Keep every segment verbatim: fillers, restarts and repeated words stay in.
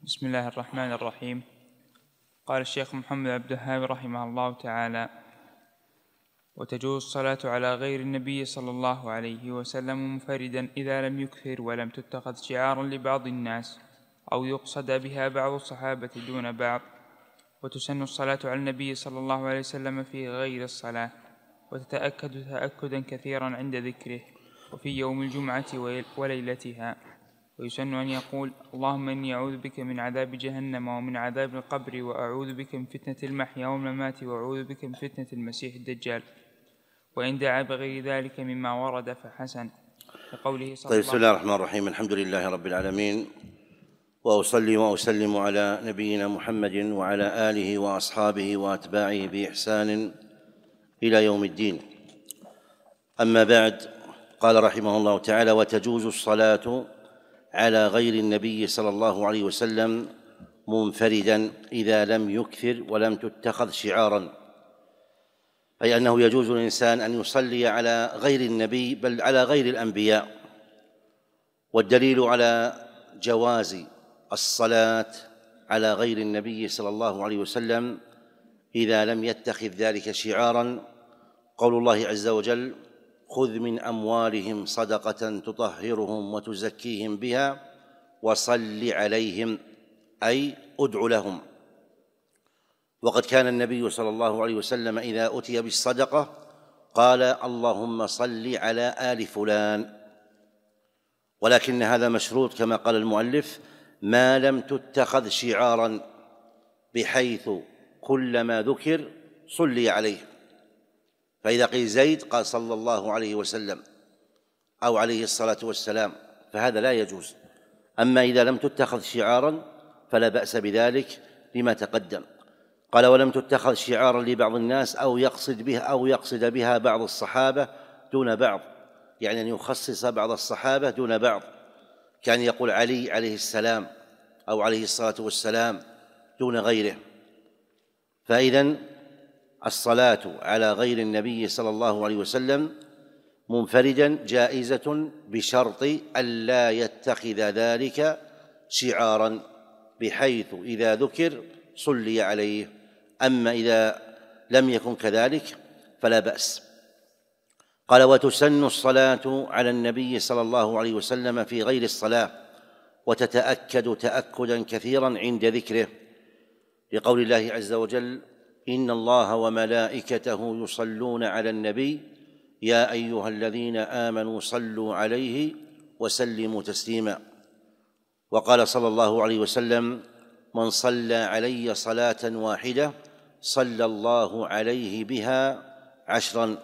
بسم الله الرحمن الرحيم. قال الشيخ محمد عبد الوهاب رحمه الله تعالى: وتجوز الصلاة على غير النبي صلى الله عليه وسلم منفردا إذا لم يكثر ولم تتخذ شعارا لبعض الناس أو يقصد بها بعض الصحابة دون بعض. وتسن الصلاة على النبي صلى الله عليه وسلم في غير الصلاة، وتتأكد تأكدا كثيرا عند ذكره، وفي يوم الجمعة وليلتها. ويسن أن يقول: اللهم إني أعوذ بك من عذاب جهنم ومن عذاب القبر، وأعوذ بك من فتنة المحيا والممات، وأعوذ بك من فتنة المسيح الدجال. وإن دعا بغير ذلك مما ورد فحسن، كقوله صلى طيب. الله بسم الله الرحمن الرحيم. الحمد لله رب العالمين، وأصلي وأسلم على نبينا محمد وعلى آله وأصحابه وأتباعه بإحسان إلى يوم الدين. أما بعد، قال رحمه الله تعالى: وتجوز الصلاة على غير النبي صلى الله عليه وسلم منفردا إذا لم يكثر ولم تتخذ شعارا، أي أنه يجوز للإنسان أن يصلي على غير النبي بل على غير الأنبياء. والدليل على جواز الصلاة على غير النبي صلى الله عليه وسلم إذا لم يتخذ ذلك شعارا قول الله عز وجل: خذ من أموالهم صدقة تطهرهم وتزكيهم بها وصل عليهم، أي أدع لهم. وقد كان النبي صلى الله عليه وسلم إذا أتي بالصدقة قال: اللهم صل على آل فلان. ولكن هذا مشروط كما قال المؤلف: ما لم تتخذ شعارا، بحيث كلما ذكر صلي عليه. فإذا قيل زيد قال صلى الله عليه وسلم أو عليه الصلاة والسلام، فهذا لا يجوز. أما إذا لم تتخذ شعارا فلا بأس بذلك لما تقدم. قال: ولم تتخذ شعارا لبعض الناس أو يقصد بها أو يقصد بها بعض الصحابة دون بعض، يعني أن يخصص بعض الصحابة دون بعض، كان يقول علي عليه السلام أو عليه الصلاة والسلام دون غيره. فإذن الصلاة على غير النبي صلى الله عليه وسلم منفردا جائزة بشرط ألا يتخذ ذلك شعارا، بحيث إذا ذكر صلي عليه. أما إذا لم يكن كذلك فلا بأس. قال: وتسن الصلاة على النبي صلى الله عليه وسلم في غير الصلاة، وتتأكد تأكدا كثيرا عند ذكره، لقول الله عز وجل: إن الله وملائكته يصلون على النبي يا أيها الذين آمنوا صلوا عليه وسلموا تسليما. وقال صلى الله عليه وسلم: من صلى علي صلاة واحدة صلى الله عليه بها عشرا.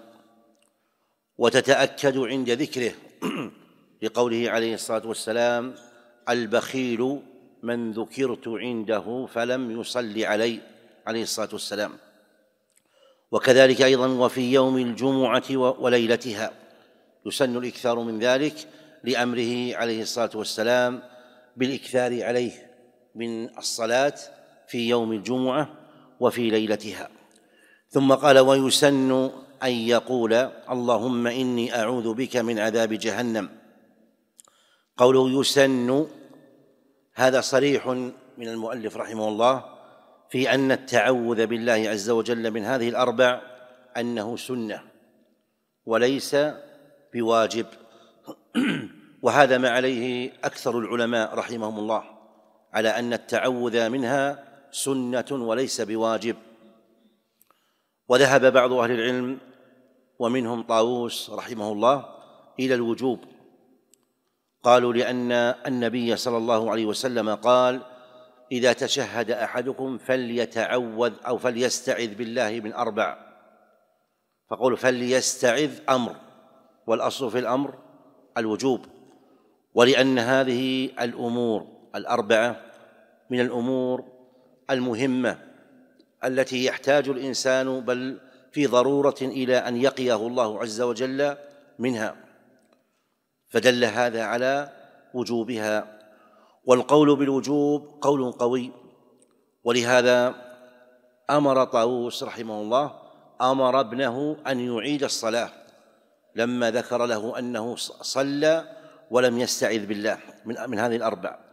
وتتأكد عند ذكره لقوله عليه الصلاة والسلام: البخيل من ذكرت عنده فلم يصل علي، عليه الصلاة والسلام. وكذلك أيضا وفي يوم الجمعة وليلتها يسن الإكثار من ذلك، لأمره عليه الصلاة والسلام بالإكثار عليه من الصلاة في يوم الجمعة وفي ليلتها. ثم قال: ويسن أن يقول: اللهم إني أعوذ بك من عذاب جهنم. قوله يسن هذا صريح من المؤلف رحمه الله في أن التعوذ بالله عز وجل من هذه الأربع أنه سنة وليس بواجب. وهذا ما عليه أكثر العلماء رحمهم الله، على أن التعوذ منها سنة وليس بواجب. وذهب بعض أهل العلم ومنهم طاووس رحمه الله إلى الوجوب، قالوا: لأن النبي صلى الله عليه وسلم قال: إذا تشهد أحدكم فليتعوذ أو فليستعذ بالله من أربع. فقولوا فليستعذ أمر، والأصل في الأمر الوجوب. ولأن هذه الأمور الأربعة من الأمور المهمة التي يحتاج الإنسان بل في ضرورة إلى أن يقيه الله عز وجل منها، فدل هذا على وجوبها. والقول بالوجوب قول قوي، ولهذا أمر طاووس رحمه الله أمر ابنه أن يعيد الصلاة لما ذكر له أنه صلى ولم يستعذ بالله من هذه الأربع.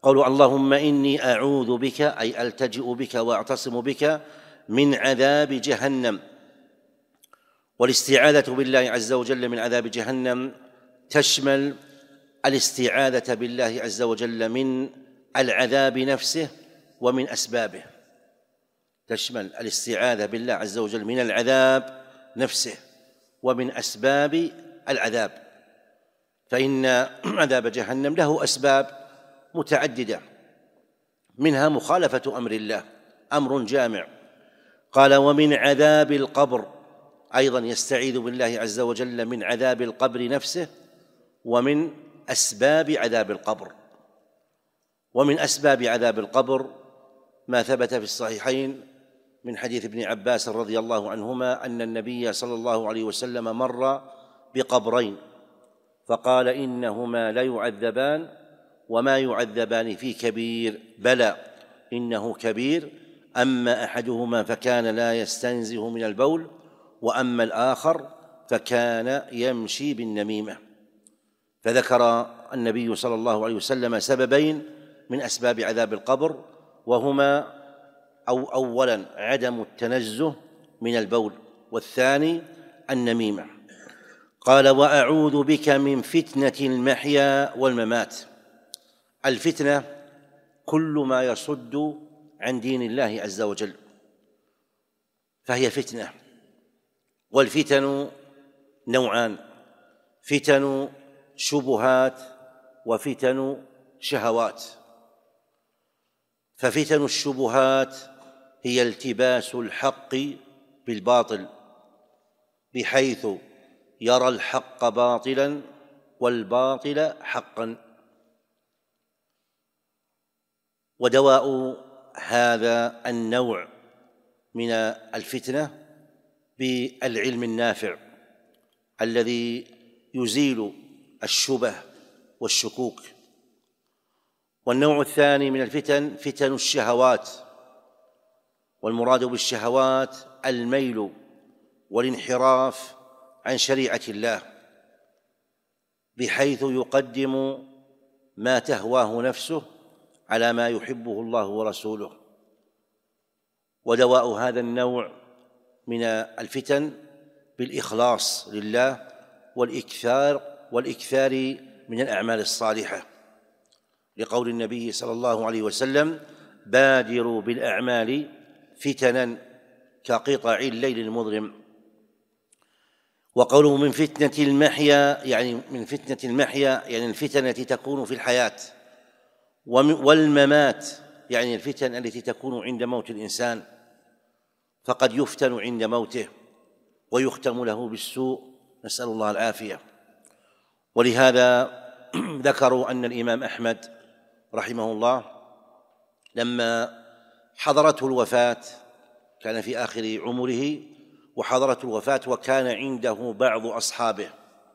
قولوا اللهم إني أعوذ بك أي ألتجئ بك وأعتصم بك من عذاب جهنم. والاستعاذة بالله عز وجل من عذاب جهنم تشمل الاستعاذة بالله عز وجل من العذاب نفسه ومن أسبابه، تشمل الاستعاذة بالله عز وجل من العذاب نفسه ومن أسباب العذاب، فإن عذاب جهنم له أسباب متعددة، منها مخالفة أمر الله، أمر جامع. قال ومن عذاب القبر، أيضا يستعيذ بالله عز وجل من عذاب القبر نفسه ومن أسباب عذاب القبر. ومن أسباب عذاب القبر ما ثبت في الصحيحين من حديث ابن عباس رضي الله عنهما أن النبي صلى الله عليه وسلم مر بقبرين فقال إنهما لا يعذبان وما يعذبان في كبير، بلى إنه كبير، أما أحدهما فكان لا يستنزه من البول وأما الآخر فكان يمشي بالنميمة. فذكر النبي صلى الله عليه وسلم سببين من أسباب عذاب القبر، وهما أو أولا عدم التنزه من البول، والثاني النميمة. قال وأعوذ بك من فتنة المحيا والممات. الفتنة كل ما يصد عن دين الله عز وجل فهي فتنة، والفتن نوعان: فتن شبهات وفتن شهوات. ففتن الشبهات هي التباس الحق بالباطل، بحيث يرى الحق باطلا والباطل حقا. ودواء هذا النوع من الفتنة بالعلم النافع الذي يزيل الشبه والشكوك. والنوع الثاني من الفتن فتن الشهوات، والمراد بالشهوات الميل والانحراف عن شريعة الله، بحيث يقدم ما تهواه نفسه على ما يحبه الله ورسوله. ودواء هذا النوع من الفتن بالإخلاص لله والإكثار والإكثار من الأعمال الصالحة، لقول النبي صلى الله عليه وسلم بادروا بالأعمال فتنا كقطع الليل المظلم. وقوله من فتنة المحيا يعني من فتنة المحيا يعني الفتن التي تكون في الحياة، والممات يعني الفتن التي تكون عند موت الإنسان، فقد يفتن عند موته ويختم له بالسوء، نسأل الله العافية. ولهذا ذكروا أن الإمام أحمد رحمه الله لما حضرته الوفاة، كان في آخر عمره وحضرته الوفاة وكان عنده بعض أصحابه،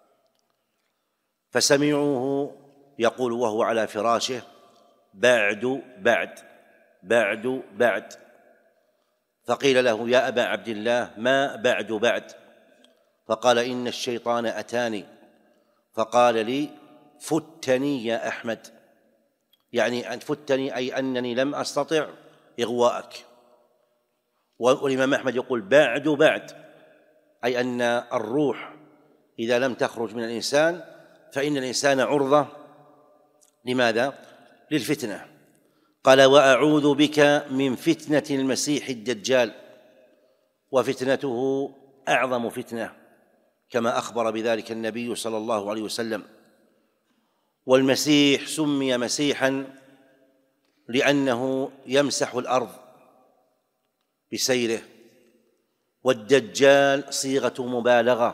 فسمعوه يقول وهو على فراشه بعد بعد بعد بعد، فقيل له يا أبا عبد الله ما بعد بعد؟ فقال إن الشيطان أتاني فقال لي فتني يا أحمد، يعني أن فتني أي أنني لم أستطع إغواءك. والإمام أحمد يقول بعد بعد أي أن الروح إذا لم تخرج من الإنسان فإن الإنسان عرضة لماذا؟ للفتنة. قال وأعوذ بك من فتنة المسيح الدجال، وفتنته أعظم فتنة كما أخبر بذلك النبي صلى الله عليه وسلم. والمسيح سمي مسيحا لأنه يمسح الأرض بسيره، والدجال صيغة مبالغة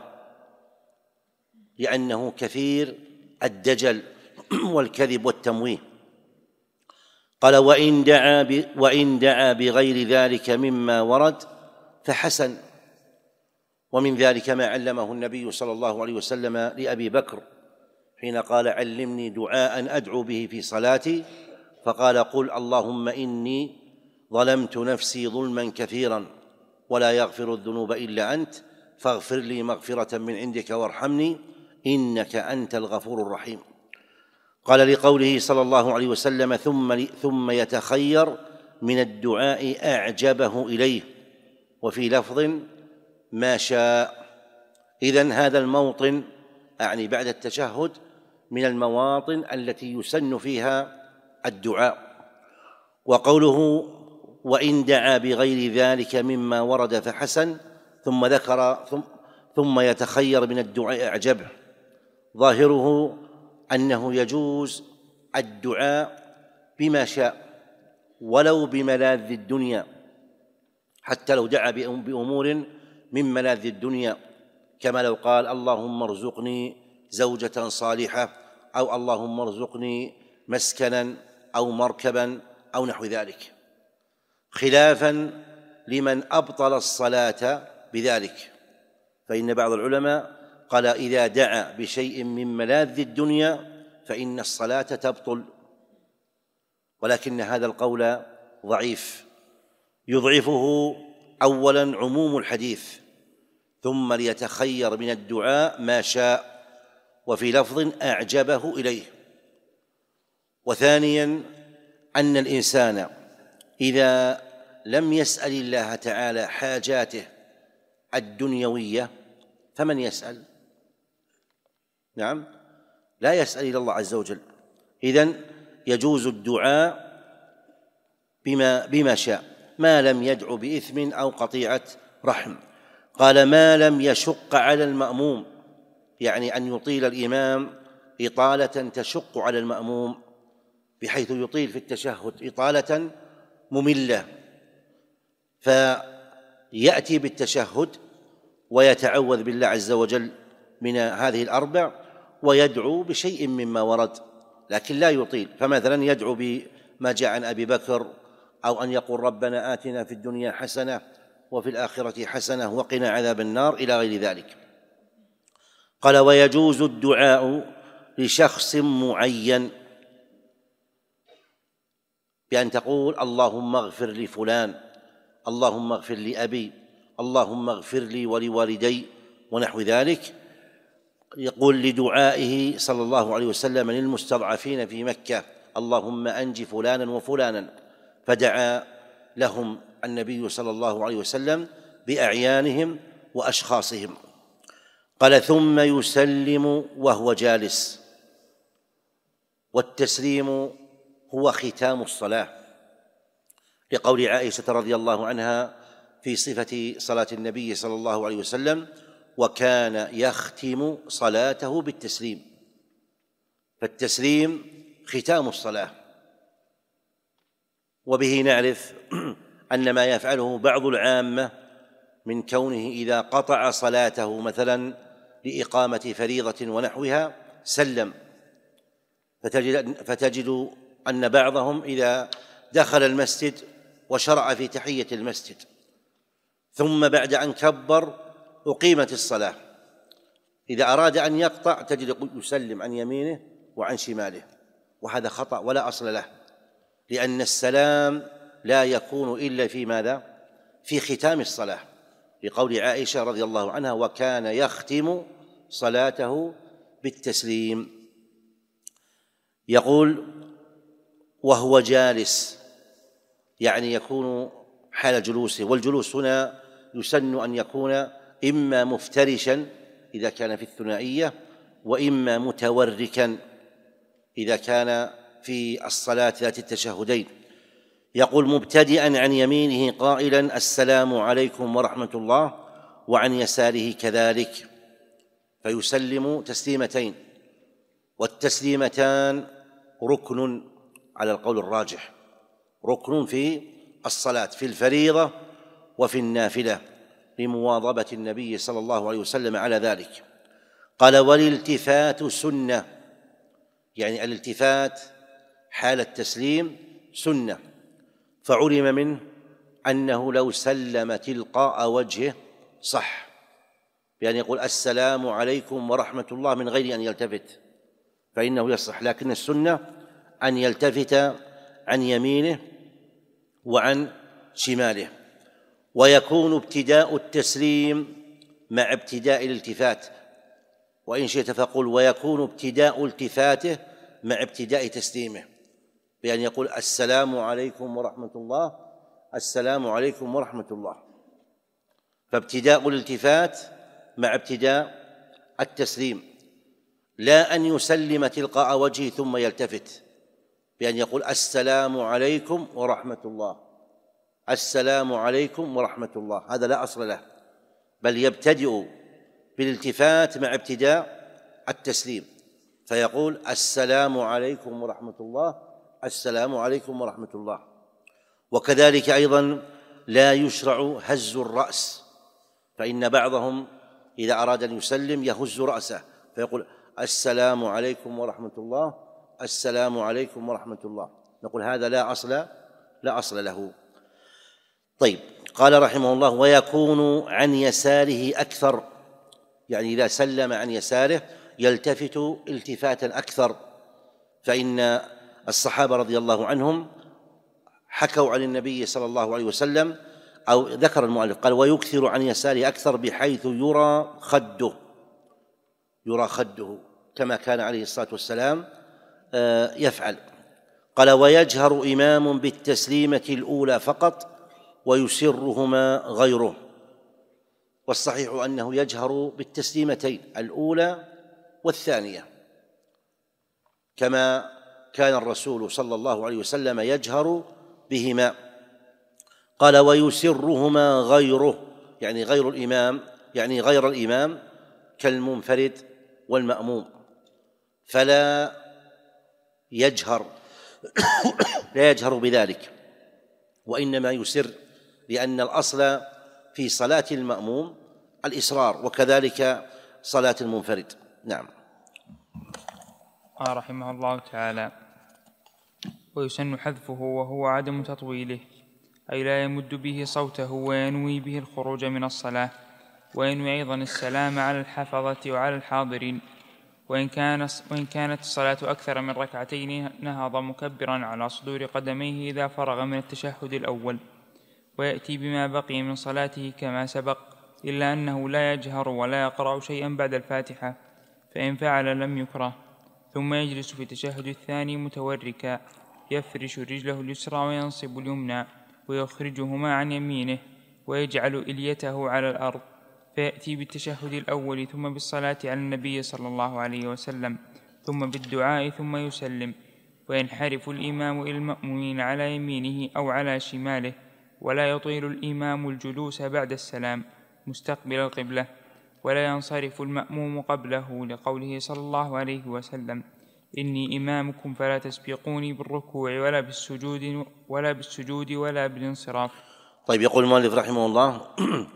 لأنه كثير الدجل والكذب والتمويه. قال وإن دعا, وإن دعا بغير ذلك مما ورد فحسن. ومن ذلك ما علمه النبي صلى الله عليه وسلم لأبي بكر حين قال علمني دعاء أدعو به في صلاتي، فقال قل اللهم إني ظلمت نفسي ظلما كثيرا ولا يغفر الذنوب إلا أنت فاغفر لي مغفرة من عندك وارحمني إنك أنت الغفور الرحيم. قال لقوله صلى الله عليه وسلم ثم, ثم يتخير من الدعاء أعجبه إليه، وفي لفظ ما شاء. إذن هذا الموطن أعني بعد التشهد من المواطن التي يسن فيها الدعاء. وقوله وإن دعا بغير ذلك مما ورد فحسن، ثم ذكر ثم, ثم يتخير من الدعاء أعجبه، ظاهره أنه يجوز الدعاء بما شاء ولو بملاذ الدنيا، حتى لو دعا بأمور من ملاذ الدنيا، كما لو قال اللهم ارزقني زوجة صالحة، أو اللهم ارزقني مسكنا أو مركبا أو نحو ذلك، خلافا لمن أبطل الصلاة بذلك. فإن بعض العلماء قال إذا دعا بشيء من ملاذ الدنيا فإن الصلاة تبطل، ولكن هذا القول ضعيف، يضعفه أولا عموم الحديث ثم ليتخير من الدعاء ما شاء، وفي لفظ أعجبه إليه. وثانيا أن الإنسان إذا لم يسأل الله تعالى حاجاته الدنيوية فمن يسأل؟ نعم، لا يسأل إلا الله عز وجل. إذن يجوز الدعاء بما, بما شاء ما لم يدعو بإثم أو قطيعة رحم. قال ما لم يشق على المأموم، يعني أن يطيل الإمام إطالة تشق على المأموم بحيث يطيل في التشهد إطالة مملة، فيأتي بالتشهد ويتعوذ بالله عز وجل من هذه الأربع ويدعو بشيء مما ورد، لكن لا يطيل. فمثلا يدعو بما جاء عن أبي بكر، أو أن يقول ربنا آتنا في الدنيا حسنة وفي الآخرة حسنة وقنا عذاب النار إلى غير ذلك. قال ويجوز الدعاء لشخص معين بأن تقول اللهم اغفر لفلان، اللهم اغفر لأبي، اللهم اغفر لي ولوالدي ونحو ذلك. يقول لدعائه صلى الله عليه وسلم للمستضعفين في مكة اللهم أنج فلانا وفلانا، فدعا لهم النبي صلى الله عليه وسلم بأعيانهم وأشخاصهم. قال ثم يسلم وهو جالس، والتسليم هو ختام الصلاة، لقول عائشة رضي الله عنها في صفة صلاة النبي صلى الله عليه وسلم وكان يختم صلاته بالتسليم، فالتسليم ختام الصلاة. وبه نعرف أن ما يفعله بعض العامة من كونه إذا قطع صلاته مثلا لإقامة فريضة ونحوها سلم، فتجد, فتجد أن بعضهم إذا دخل المسجد وشرع في تحية المسجد ثم بعد أن كبر أقيمت الصلاة، إذا أراد أن يقطع تجد يسلم عن يمينه وعن شماله، وهذا خطأ ولا أصل له، لأن السلام لا يكون إلا في ماذا؟ في ختام الصلاة، لقول عائشة رضي الله عنها وكان يختم صلاته بالتسليم. يقول وهو جالس، يعني يكون حال جلوسه، والجلوس هنا يسن أن يكون إما مفترشا إذا كان في الثنائية، وإما متوركا إذا كان في الصلاة ذات التشهدين. يقول مبتدئا عن يمينه قائلا السلام عليكم ورحمة الله، وعن يساره كذلك، فيسلم تسليمتين، والتسليمتان ركن على القول الراجح، ركن في الصلاة في الفريضة وفي النافلة، لمواظبة النبي صلى الله عليه وسلم على ذلك. قال والالتفات سنة، يعني الالتفات حال التسليم سنة، فعلم منه أنه لو سلم تلقاء وجهه صح، بأن يقول السلام عليكم ورحمة الله من غير أن يلتفت فإنه يصح، لكن السنة أن يلتفت عن يمينه وعن شماله. ويكون ابتداء التسليم مع ابتداء الالتفات، وإن شئت فقل ويكون ابتداء التفاته مع ابتداء تسليمه، بأن يقول السلام عليكم ورحمة الله، السلام عليكم ورحمة الله. فابتداء الالتفات مع ابتداء التسليم، لا أن يسلم تلقاء وجهه ثم يلتفت، بأن يقول السلام عليكم ورحمة الله، السلام عليكم ورحمة الله، هذا لا أصل له، بل يبتدئ بالالتفات مع ابتداء التسليم، فيقول السلام عليكم ورحمة الله، السلام عليكم ورحمة الله. وكذلك أيضا لا يشرع هز الرأس، فإن بعضهم إذا أراد أن يسلم يهز رأسه فيقول السلام عليكم ورحمة الله، السلام عليكم ورحمة الله، نقول هذا لا أصل لا أصل له. طيب، قال رحمه الله ويكون عن يساره أكثر، يعني إذا سلم عن يساره يلتفت التفاتا أكثر، فإن الصحابة رضي الله عنهم حكوا عن النبي صلى الله عليه وسلم، أو ذكر المؤلف قال ويكثر عن يساره أكثر بحيث يرى خده، يرى خده كما كان عليه الصلاة والسلام يفعل. قال ويجهر إمام بالتسليمة الأولى فقط ويسرهما غيره، والصحيح أنه يجهر بالتسليمتين الأولى والثانية كما كان الرسول صلى الله عليه وسلم يجهر بهما. قال ويسرهما غيره، يعني غير الإمام، يعني غير الإمام كالمنفرد والمأموم، فلا يجهر لا يجهر بذلك، وإنما يسر، لأن الأصل في صلاة المأموم الإسرار، وكذلك صلاة المنفرد. نعم. قال رحمه الله تعالى ويسن حذفه وهو عدم تطويله، أي لا يمد به صوته وينوي به الخروج من الصلاة، وينوي أيضا السلام على الحفظة وعلى الحاضرين. وإن, كان وإن كانت الصلاة أكثر من ركعتين نهض مكبرا على صدور قدميه إذا فرغ من التشهد الأول، ويأتي بما بقي من صلاته كما سبق، إلا أنه لا يجهر ولا يقرأ شيئا بعد الفاتحة، فإن فعل لم يكره. ثم يجلس في التشهد الثاني متوركا، يفرش رجله اليسرى وينصب اليمنى ويخرجهما عن يمينه، ويجعل إليته على الأرض، فيأتي بالتشهد الأول ثم بالصلاة على النبي صلى الله عليه وسلم ثم بالدعاء ثم يسلم، وينحرف الإمام إلى المأمومين على يمينه أو على شماله، ولا يطيل الإمام الجلوس بعد السلام مستقبل القبلة، ولا ينصرف المأموم قبله، لقوله صلى الله عليه وسلم إني إمامكم فلا تسبقوني بالركوع ولا بالسجود ولا بالسجود ولا بالانصراف. طيب، يقول المؤلف رحمه الله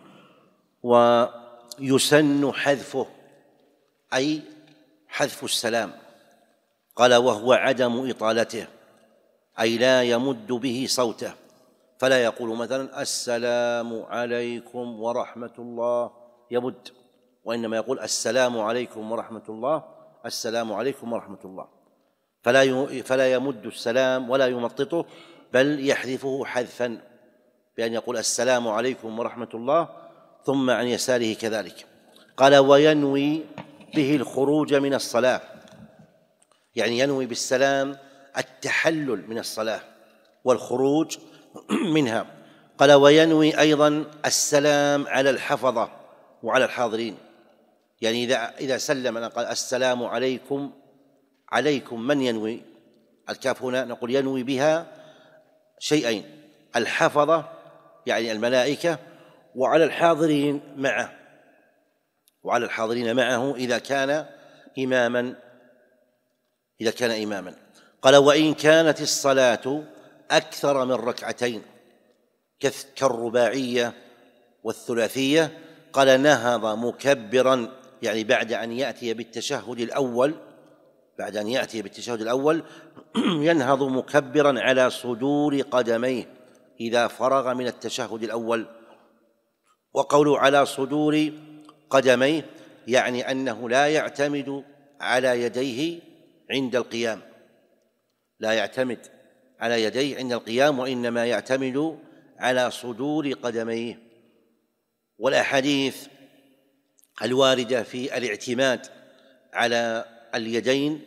ويسن حذفه، أي حذف السلام. قال وهو عدم إطالته، أي لا يمد به صوته، فلا يقول مثلا السلام عليكم ورحمة الله يمد، وإنما يقول السلام عليكم ورحمة الله، السلام عليكم ورحمة الله، فلا فلا يمد السلام ولا يمططه، بل يحذفه حذفا، بأن يقول السلام عليكم ورحمة الله ثم عن يساره كذلك. قال وينوي به الخروج من الصلاة، يعني ينوي بالسلام التحلل من الصلاة والخروج منها. قال وينوي أيضا السلام على الحفظة وعلى الحاضرين، يعني إذا إذا سلم أنا قال السلام عليكم، عليكم من ينوي؟ الكاف هنا نقول ينوي بها شيئين، الحفظة يعني الملائكة، وعلى الحاضرين معه، وعلى الحاضرين معه إذا كان إماما إذا كان إماما. قال وإن كانت الصلاة أكثر من ركعتين كالرباعية والثلاثية، قال نهض مكبرا، يعني بعد أن يأتي بالتشهد الأول بعد أن يأتي بالتشهد الأول ينهض مكبرا على صدور قدميه إذا فرغ من التشهد الأول. وقوله على صدور قدميه يعني أنه لا يعتمد على يديه عند القيام، لا يعتمد على يديه عند القيام، وإنما يعتمد على صدور قدميه. والأحاديث الواردة في الاعتماد على اليدين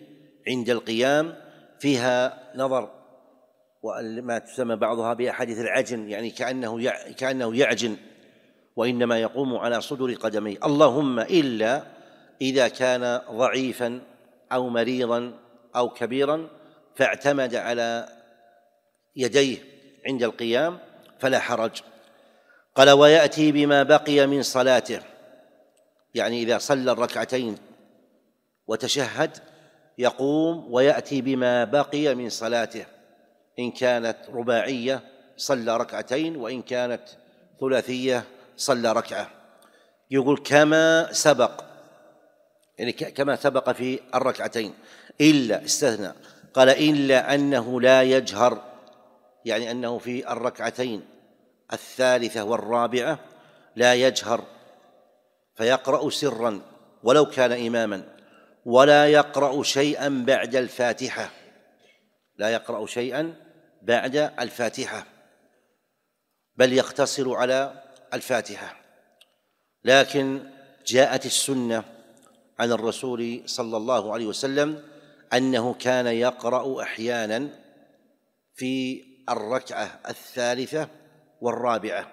عند القيام فيها نظر، وما تسمى بعضها بأحاديث العجن، يعني كأنه كأنه يعجن، وإنما يقوم على صدر قدميه، اللهم إلا إذا كان ضعيفا أو مريضا أو كبيرا فاعتمد على يديه عند القيام فلا حرج. قال: ويأتي بما بقي من صلاته، يعني إذا صلى الركعتين وتشهد يقوم ويأتي بما بقي من صلاته، إن كانت رباعية صلى ركعتين، وإن كانت ثلاثية صلى ركعة. يقول كما سبق، يعني كما سبق في الركعتين، إلا استثنى، قال: إلا أنه لا يجهر، يعني أنه في الركعتين الثالثة والرابعة لا يجهر فيقرأ سرا ولو كان إماما، ولا يقرأ شيئا بعد الفاتحة، لا يقرأ شيئا بعد الفاتحة، بل يقتصر على الفاتحة. لكن جاءت السنة عن الرسول صلى الله عليه وسلم أنه كان يقرأ أحيانا في الركعة الثالثة والرابعة،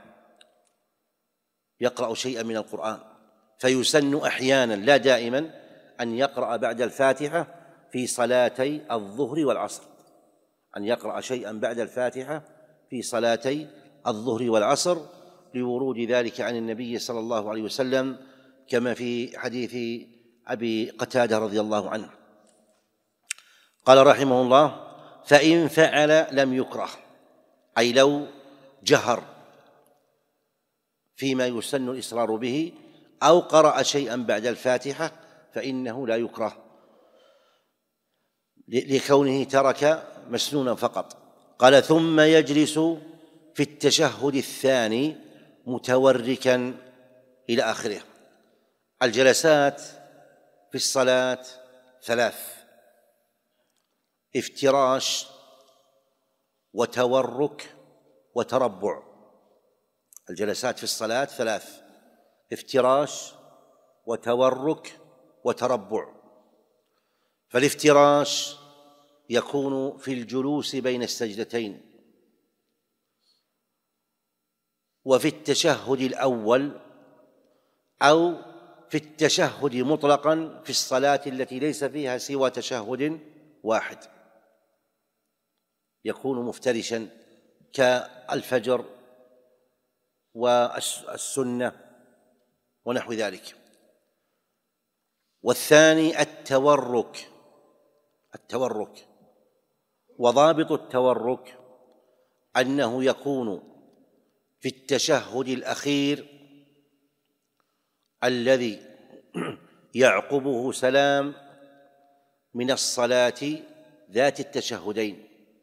يقرأ شيئا من القرآن، فيسن أحيانا لا دائما أن يقرأ بعد الفاتحة في صلاتي الظهر والعصر، أن يقرأ شيئا بعد الفاتحة في صلاتي الظهر والعصر، لورود ذلك عن النبي صلى الله عليه وسلم، كما في حديث أبي قتادة رضي الله عنه. قال رحمه الله: فإن فعل لم يكره، أي لو جهر فيما يسن الإصرار به أو قرأ شيئا بعد الفاتحة فإنه لا يكره، لكونه ترك مسنونا فقط. قال: ثم يجلس في التشهد الثاني متوركا إلى آخره. الجلسات في الصلاة ثلاث: افتراش وتورك وتربع. الجلسات في الصلاة ثلاث: افتراش وتورك وتربع. فالافتراش يكون في الجلوس بين السجدتين، وفي التشهد الأول، أو في التشهد مطلقا في الصلاة التي ليس فيها سوى تشهد واحد، يكون مفترشا كالفجر والسنة ونحو ذلك. والثاني التورك، التورك وضابط التورك أنه يكون في التشهد الأخير الذي يعقبه سلام من الصلاة ذات التشهدين.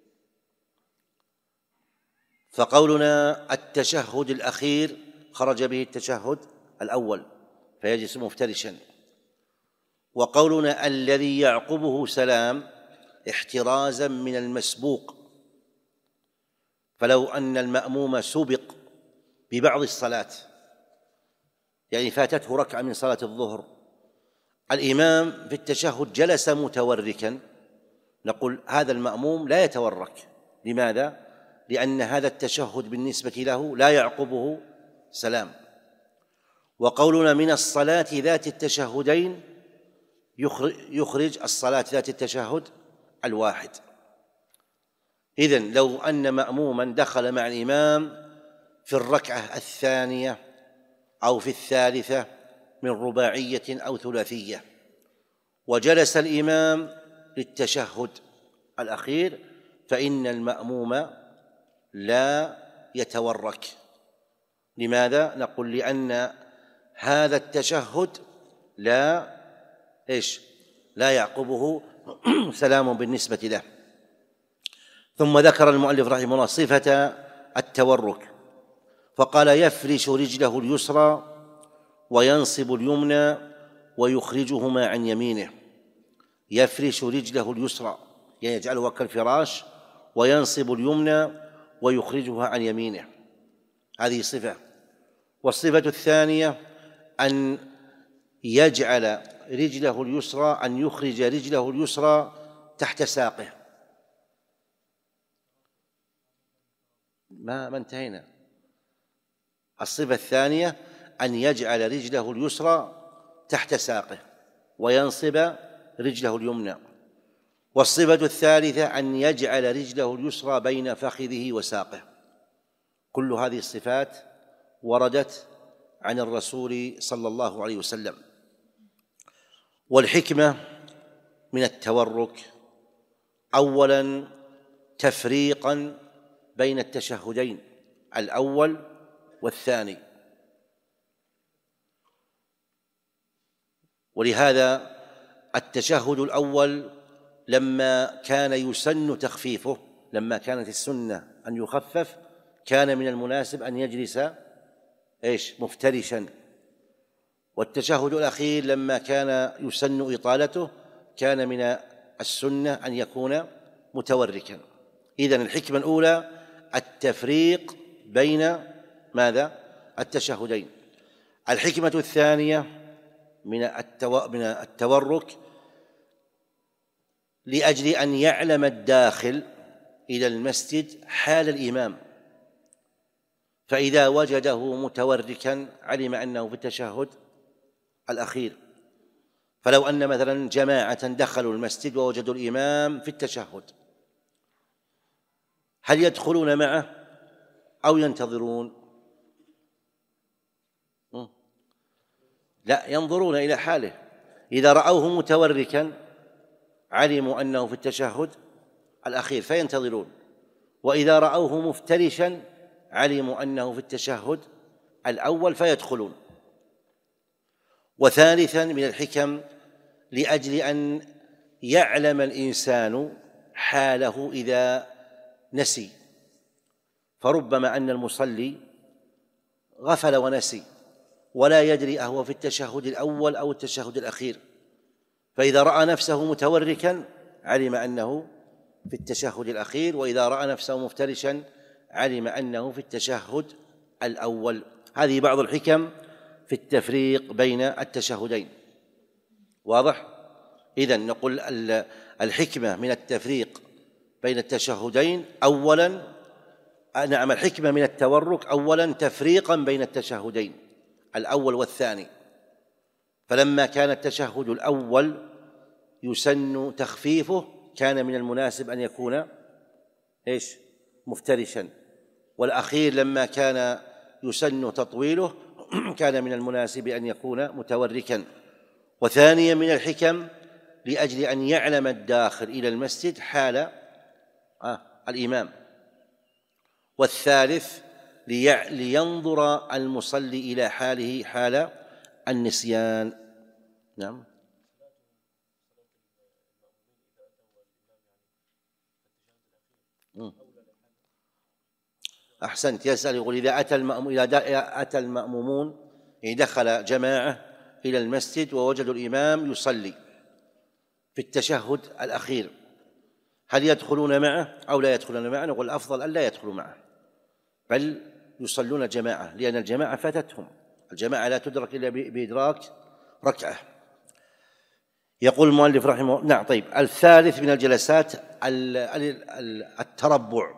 فقولنا التشهد الأخير خرج به التشهد الأول فيجلس مفترشا، وقولنا الذي يعقبه سلام احترازا من المسبوق. فلو أن المأموم سبق ببعض الصلاة، يعني فاتته ركعة من صلاة الظهر، الإمام في التشهد جلس متوركا، نقول هذا المأموم لا يتورك. لماذا؟ لأن هذا التشهد بالنسبة له لا يعقبه سلام. وقولنا من الصلاة ذات التشهدين يخرج الصلاة ذات التشهد الواحد. إذن لو أن مأموما دخل مع الإمام في الركعة الثانية أو في الثالثة من رباعية أو ثلاثية، وجلس الإمام للتشهد الأخير، فإن المأموم لا يتورك. لماذا؟ نقول لأن هذا التشهد لا إيش لا يعقبه سلام بالنسبة له. ثم ذكر المؤلف رحمه الله صفة التورك، فقال: يفرش رجله اليسرى وينصب اليمنى ويخرجهما عن يمينه. يفرش رجله اليسرى يعني يجعلها كالفراش، وينصب اليمنى ويخرجها عن يمينه، هذه صفة. والصفة الثانية أن يجعل رجله اليسرى أن يخرج رجله اليسرى تحت ساقه. ما ما انتهينا. الصفة الثانية أن يجعل رجله اليسرى تحت ساقه وينصب رجله اليمنى. والصفة الثالثة أن يجعل رجله اليسرى بين فخذه وساقه. كل هذه الصفات وردت عن الرسول صلى الله عليه وسلم. والحكمة من التورك أولاً تفريقاً بين التشهدين الأول والثاني. ولهذا التشهد الأول لما كان يسن تخفيفه، لما كانت السنة أن يخفف، كان من المناسب أن يجلس إيش مفترشا. والتشهد الأخير لما كان يسن إطالته كان من السنة أن يكون متوركا. إذن الحكمة الأولى التفريق بين ماذا؟ التشهدين. الحكمة الثانية من التورك لأجل أن يعلم الداخل إلى المسجد حال الإمام، فإذا وجده متوركا علم أنه في التشهد الأخير. فلو أن مثلا جماعة دخلوا المسجد ووجدوا الإمام في التشهد، هل يدخلون معه أو ينتظرون؟ لا، ينظرون إلى حاله. إذا رأوه متوركا علموا أنه في التشهد الأخير فينتظرون، وإذا رأوه مفترشا علموا أنه في التشهد الأول فيدخلون. وثالثا من الحكم لأجل أن يعلم الإنسان حاله إذا نسي، فربما أن المصلي غفل ونسي ولا يدري أهو في التشهد الأول أو التشهد الأخير، فإذا رأى نفسه متوركا علم أنه في التشهد الأخير، وإذا رأى نفسه مفترشا علم أنه في التشهد الأول. هذه بعض الحكم في التفريق بين التشهدين. واضح؟ إذن نقول الحكمة من التفريق بين التشهدين أولاً، نعم الحكمة من التورك أولاً تفريقاً بين التشهدين الأول والثاني. فلما كان التشهد الأول يسن تخفيفه كان من المناسب أن يكون إيش مفترشاً، والأخير لما كان يسن تطويله كان من المناسب أن يكون متوركاً. وثانياً من الحكم لأجل أن يعلم الداخل إلى المسجد حال آه الإمام. والثالث لينظر المصلي إلى حاله حال النسيان. نعم. أحسنت. يسأل يقول إذا أتى المأموم إذا أتى المأمومون يعني دخل جماعة إلى المسجد ووجدوا الإمام يصلي في التشهد الأخير، هل يدخلون معه أو لا يدخلون معه؟ نقول الأفضل أن لا يدخلوا معه، بل يصلون جماعة، لأن الجماعة فاتتهم. الجماعة لا تدرك إلا بإدراك ركعة. يقول المؤلف رحمه الله. نعم. طيب، الثالث من الجلسات التربع.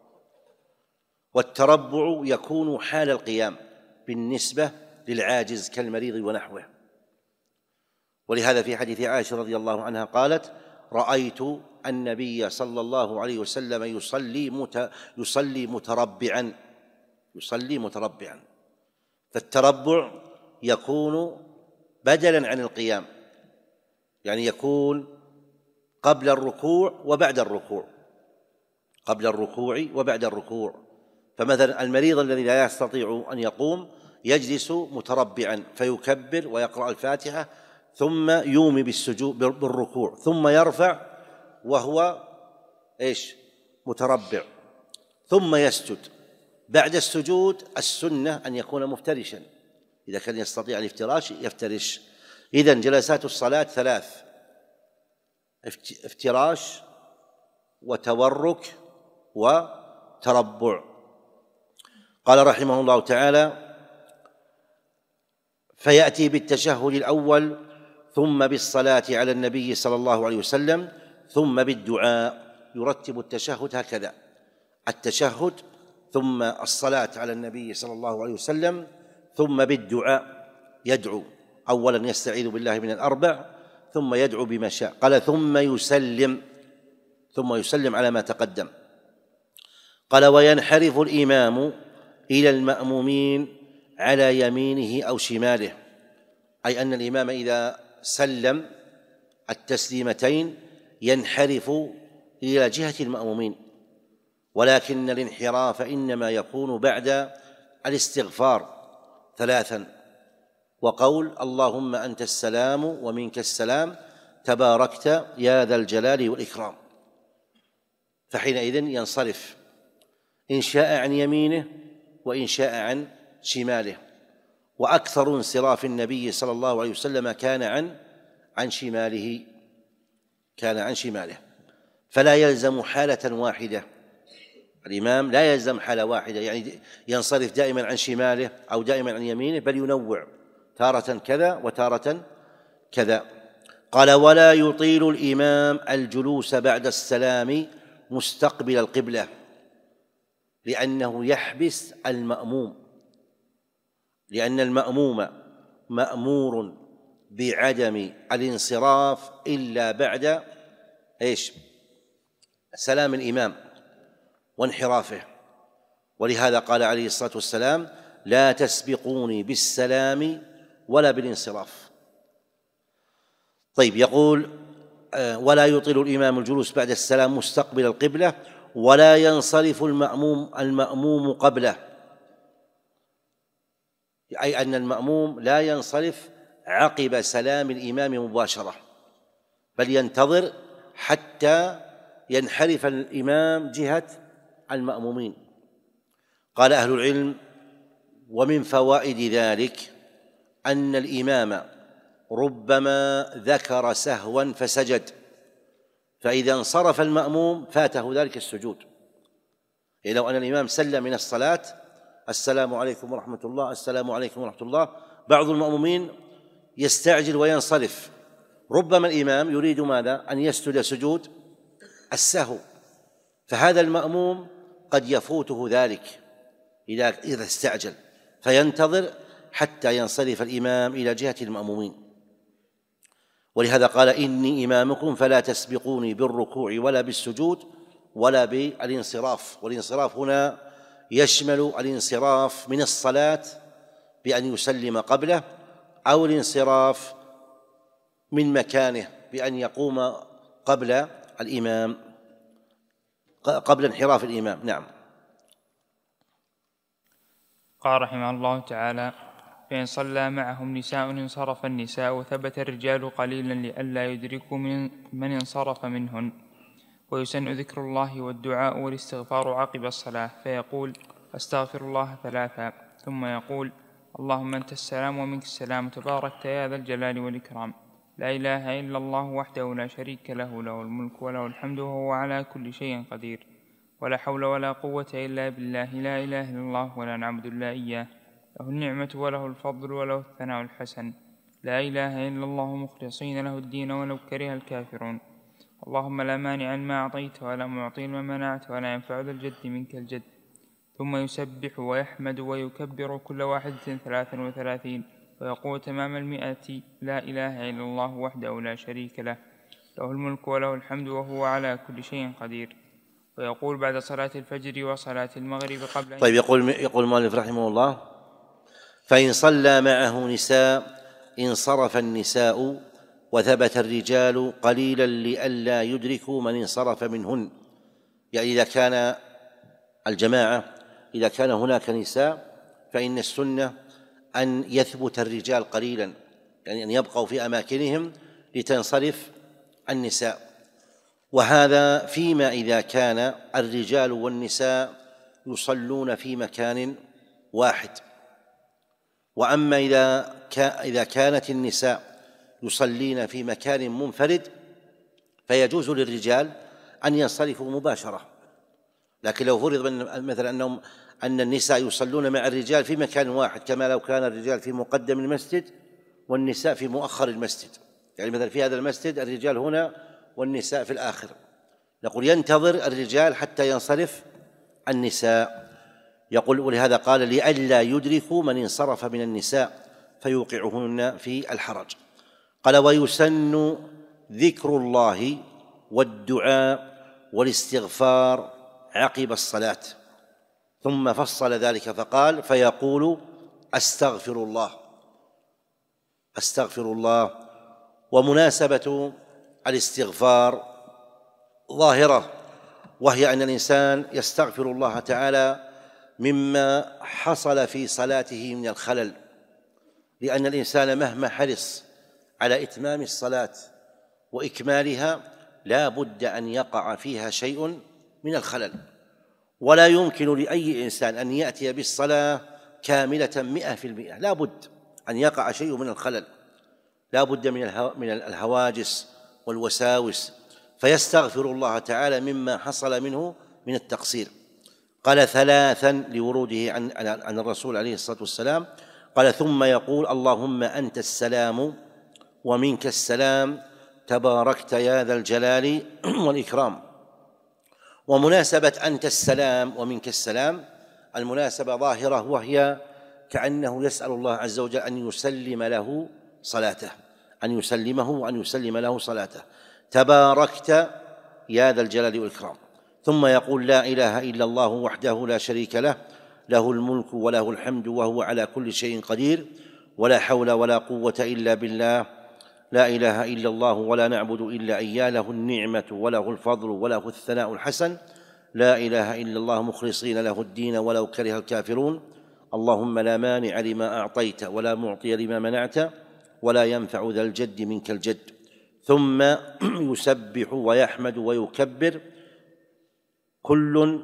والتربع يكون حال القيام بالنسبة للعاجز كالمريض ونحوه. ولهذا في حديث عائشة رضي الله عنها قالت: رأيت النبي صلى الله عليه وسلم يصلي مت... يصلي متربعا يصلي متربعا. فالتربع يكون بدلا عن القيام، يعني يكون قبل الركوع وبعد الركوع قبل الركوع وبعد الركوع. فمثلا المريض الذي لا يستطيع أن يقوم يجلس متربعا فيكبر ويقرأ الفاتحة ثم يومي بالسجود بالركوع ثم يرفع وهو إيش متربع ثم يسجد. بعد السجود السنة أن يكون مفترشا، إذا كان يستطيع الافتراش يفترش. إذن جلسات الصلاة ثلاث: افتراش وتورك وتربع. قال رحمه الله تعالى: فيأتي بالتشهد الأول ثم بالصلاة على النبي صلى الله عليه وسلم ثم بالدعاء، يرتب التشهد هكذا: التشهد ثم الصلاة على النبي صلى الله عليه وسلم ثم بالدعاء، يدعو أولا يستعيذ بالله من الأربع ثم يدعو بما شاء. قال ثم يسلم، ثم يسلم على ما تقدم. قال وينحرف الإمام إلى المأمومين على يمينه أو شماله، أي أن الإمام إذا سلم التسليمتين ينحرف إلى جهة المأمومين، ولكن الانحراف إنما يكون بعد الاستغفار ثلاثا، وقول اللهم أنت السلام ومنك السلام تباركت يا ذا الجلال والإكرام، فحينئذ ينصرف إن شاء عن يمينه وإن شاء عن شماله، وأكثر انصراف النبي صلى الله عليه وسلم كان عن عن شماله كان عن شماله فلا يلزم حالة واحدة. الإمام لا يلزم حالة واحدة، يعني ينصرف دائما عن شماله أو دائما عن يمينه، بل ينوع تارة كذا وتارة كذا. قال ولا يطيل الإمام الجلوس بعد السلام مستقبل القبلة، لأنه يحبس المأموم، لأن المأموم مأمور بعدم الانصراف إلا بعد إيش؟ سلام الإمام وانحرافه، ولهذا قال عليه الصلاة والسلام لا تسبقوني بالسلام ولا بالانصراف. طيب، يقول ولا يطيل الإمام الجلوس بعد السلام مستقبل القبلة، ولا ينصرف المأموم المأموم قبله، أي أن المأموم لا ينصرف عقب سلام الإمام مباشرة، بل ينتظر حتى ينحرف الإمام جهة المأمومين. قال أهل العلم ومن فوائد ذلك أن الإمام ربما ذكر سهوا فسجد، فإذا انصرف المأموم فاته ذلك السجود. يعني لو أن الإمام سلم من الصلاة السلام عليكم ورحمة الله السلام عليكم ورحمة الله، بعض المأمومين يستعجل وينصرف، ربما الإمام يريد ماذا؟ أن يسجد سجود السهو، فهذا المأموم قد يفوته ذلك إذا استعجل، فينتظر حتى ينصرف الإمام إلى جهة المأمومين. ولهذا قال إني إمامكم فلا تسبقوني بالركوع ولا بالسجود ولا بالانصراف. والانصراف هنا يشمل الانصراف من الصلاة بأن يسلم قبله، أو الانصراف من مكانه بأن يقوم قبل الإمام قبل انحراف الإمام. نعم. قال رحمه الله تعالى فإن صلى معهم نساء انصرف النساء، وثبت الرجال قليلا لئلا يدركوا من, من انصرف منهن. ويسن ذكر الله والدعاء والاستغفار عقب الصلاة، فيقول أستغفر الله ثلاثا، ثم يقول اللهم أنت السلام ومنك السلام تباركت يا ذا الجلال والإكرام، لا إله إلا الله وحده لا شريك له، له الملك وله الحمد وهو على كل شيء قدير، ولا حول ولا قوة إلا بالله، لا إله إلا الله ولا نعبد إلا إياه، له النعمة وله الفضل وله الثناء الحسن، لا إله إلا الله مخلصين له الدين ولو كره الكافرون، اللهم لا مانع ما أعطيت ولا معطي ما منعت ولا ينفع ذا الجد منك الجد. ثم يسبح ويحمد ويكبر كل واحدة ثلاثا وثلاثين، ويقول تمام المئة لا إله إلا الله وحده لا شريك له، له الملك وله الحمد وهو على كل شيء قدير. ويقول بعد صلاة الفجر وصلاة المغرب قبل. طيب، يقول يقول المؤلف رحمه الله فإن صلى معه نساء انصرف النساء، وثبت الرجال قليلا لئلا يدركوا من انصرف منهن. يعني إذا كان الجماعة إذا كان هناك نساء فإن السنة أن يثبت الرجال قليلا، يعني أن يبقوا في أماكنهم لتنصرف النساء. وهذا فيما إذا كان الرجال والنساء يصلون في مكان واحد. وأما إذا إذا كانت النساء يصلين في مكان منفرد فيجوز للرجال أن ينصرفوا مباشرة. لكن لو فرض مثلا أنهم أن النساء يصلون مع الرجال في مكان واحد، كما لو كان الرجال في مقدم المسجد والنساء في مؤخر المسجد، يعني مثلا في هذا المسجد الرجال هنا والنساء في الآخر. نقول ينتظر الرجال حتى ينصرف النساء. يقول ولهذا قال لئلا يدركوا من انصرف من النساء فيوقعهن في الحرج. قال ويسن ذكر الله والدعاء والاستغفار عقب الصلاة، ثم فصل ذلك فقال فيقول أستغفر الله أستغفر الله. ومناسبة الاستغفار ظاهرة، وهي أن الإنسان يستغفر الله تعالى مما حصل في صلاته من الخلل، لأن الإنسان مهما حرص على إتمام الصلاة وإكمالها لا بد أن يقع فيها شيء من الخلل، ولا يمكن لأي إنسان أن يأتي بالصلاة كاملة مئة في المئة، لا بد أن يقع شيء من الخلل، لا بد من الهواجس والوساوس، فيستغفر الله تعالى مما حصل منه من التقصير. قال ثلاثا لوروده عن عن الرسول عليه الصلاة والسلام، قال ثم يقول اللهم أنت السلام ومنك السلام تباركت يا ذا الجلال والإكرام. ومناسبة أنت السلام ومنك السلام المناسبة ظاهرة، وهي كأنه يسأل الله عز وجل أن يسلم له صلاته، أن يسلمه وأن يسلم له صلاته. تباركت يا ذا الجلال والإكرام. ثم يقول لا إله إلا الله وحده لا شريك له، له الملك وله الحمد وهو على كل شيء قدير، ولا حول ولا قوة إلا بالله، لا إله إلا الله ولا نعبد إلا إياه، له النعمة وله الفضل وله الثناء الحسن، لا إله إلا الله مخلصين له الدين ولو كره الكافرون، اللهم لا مانع لما أعطيت ولا معطي لما منعت ولا ينفع ذا الجد منك الجد. ثم يسبح ويحمد ويكبر كل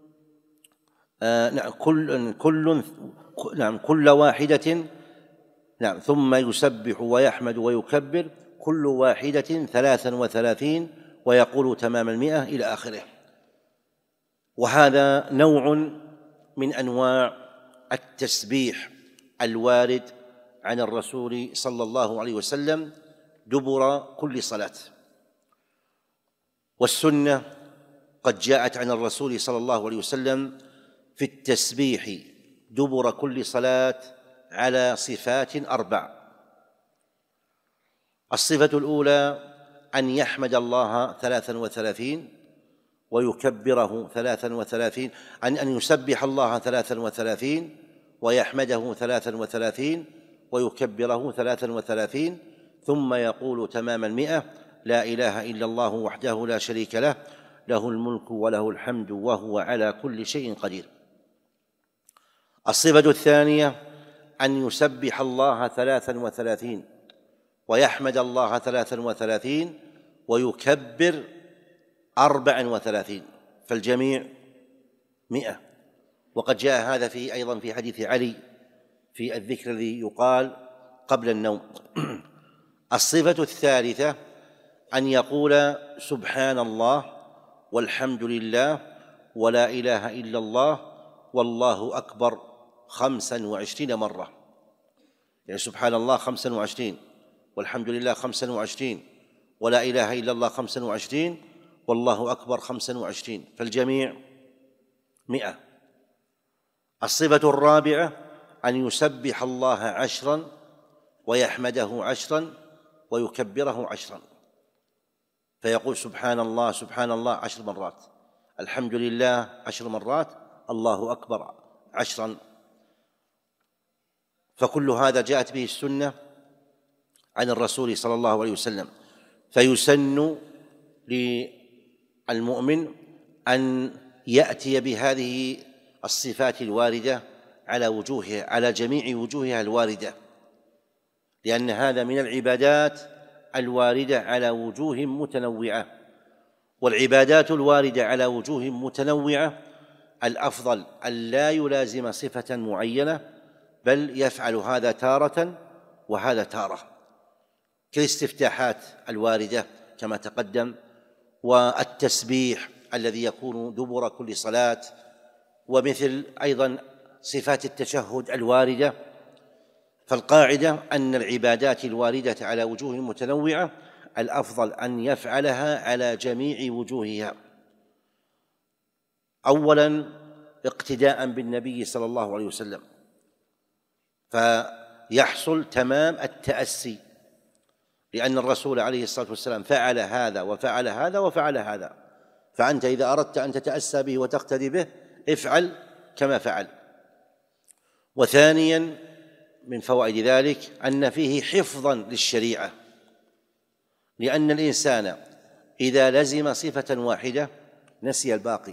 آه نعم كل كل نعم كل واحدة نعم ثم يسبح ويحمد ويكبر كل واحدة ثلاثا وثلاثين ويقول تمام المئة إلى آخره. وهذا نوع من أنواع التسبيح الوارد عن الرسول صلى الله عليه وسلم دبر كل صلاة. والسنة قد جاءت عن الرسول صلى الله عليه وسلم في التسبيح دبر كل صلاة على صفات أربع. الصفة الأولى أن يحمد الله ثلاثا وثلاثين ويكبره ثلاثا وثلاثين، أن أن يسبح الله ثلاثا وثلاثين ويحمده ثلاثا وثلاثين ويكبره ثلاثا وثلاثين، ثم يقول تمام المئة لا إله إلا الله وحده لا شريك له، له الملك وله الحمد وهو على كل شيء قدير. الصفة الثانية أن يسبح الله ثلاثا وثلاثين ويحمد الله ثلاثا وثلاثين ويكبر أربعا وثلاثين، فالجميع مئة. وقد جاء هذا في أيضا في حديث علي في الذكر الذي يقال قبل النوم. الصفة الثالثة أن يقول سبحان الله والحمد لله ولا إله إلا الله والله أكبر خمسا وعشرين مرة، يعني سبحان الله خمسا وعشرين والحمد لله خمسا وعشرين ولا إله إلا الله خمسا وعشرين والله أكبر خمسا وعشرين، فالجميع مئة. الصفة الرابعة أن يسبح الله عشرا ويحمده عشرا ويكبره عشرا، فيقول سبحان الله سبحان الله عشر مرات، الحمد لله عشر مرات، الله أكبر عشرا. فكل هذا جاءت به السنة عن الرسول صلى الله عليه وسلم. فيسن للمؤمن أن يأتي بهذه الصفات الواردة على وجوهها، على جميع وجوهها الواردة، لأن هذا من العبادات الواردة على وجوه متنوعة. والعبادات الواردة على وجوه متنوعة الأفضل أن لا يلازم صفة معينة، بل يفعل هذا تارة وهذا تارة، كالاستفتاحات الواردة كما تقدم، والتسبيح الذي يكون دبر كل صلاة، ومثل أيضا صفات التشهد الواردة. فالقاعدة أن العبادات الواردة على وجوه متنوعة الأفضل أن يفعلها على جميع وجوهها. أولاً اقتداء بالنبي صلى الله عليه وسلم، فيحصل تمام التأسي، لأن الرسول عليه الصلاة والسلام فعل هذا وفعل هذا وفعل هذا، فأنت إذا أردت أن تتأسى به وتقتدي به افعل كما فعل. وثانياً من فوائد ذلك أن فيه حفظاً للشريعة، لأن الإنسان إذا لزم صفة واحدة نسي الباقي،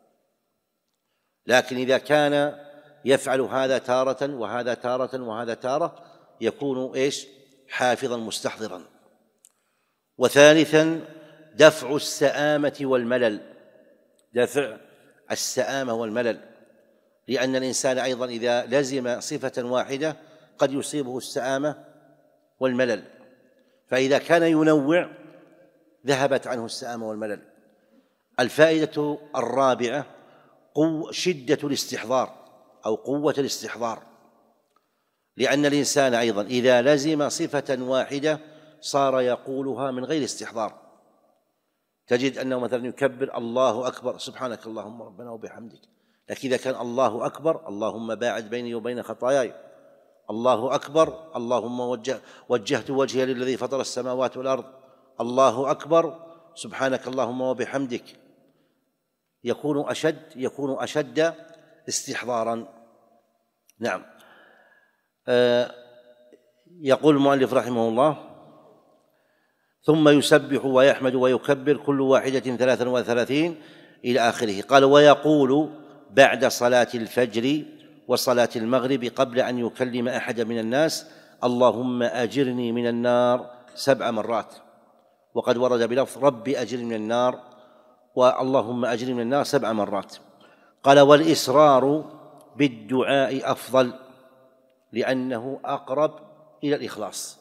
لكن إذا كان يفعل هذا تارة وهذا تارة وهذا تارة يكون إيش؟ حافظاً مستحضراً. وثالثاً دفع السآمة والملل، دفع السآمة والملل، لأن الإنسان أيضاً إذا لزم صفة واحدة قد يصيبه السآمة والملل، فإذا كان ينوع ذهبت عنه السآمة والملل. الفائدة الرابعة شدة الاستحضار أو قوة الاستحضار، لأن الإنسان أيضاً إذا لزم صفة واحدة صار يقولها من غير استحضار. تجد أنه مثلاً يكبر الله أكبر سبحانك اللهم ربنا وبحمدك، لكن إذا كان الله أكبر اللهم باعد بيني وبين خطاياي، الله أكبر اللهم وجه وجهت وجهي للذي فطر السماوات والأرض، الله أكبر سبحانك اللهم وبحمدك، يكون أشد يكون أشد استحضاراً. نعم. آه يقول المؤلف رحمه الله: ثم يسبح ويحمد ويكبر كل واحدة ثلاثا وثلاثين إلى آخره. قال: ويقول بعد صلاة الفجر وصلاة المغرب قبل أن يكلم أحد من الناس: اللهم أجرني من النار سبع مرات، وقد ورد بلفظ ربي أجرني من النار واللهم أجرني من النار سبع مرات. قال: والإصرار بالدعاء أفضل، لأنه أقرب إلى الإخلاص،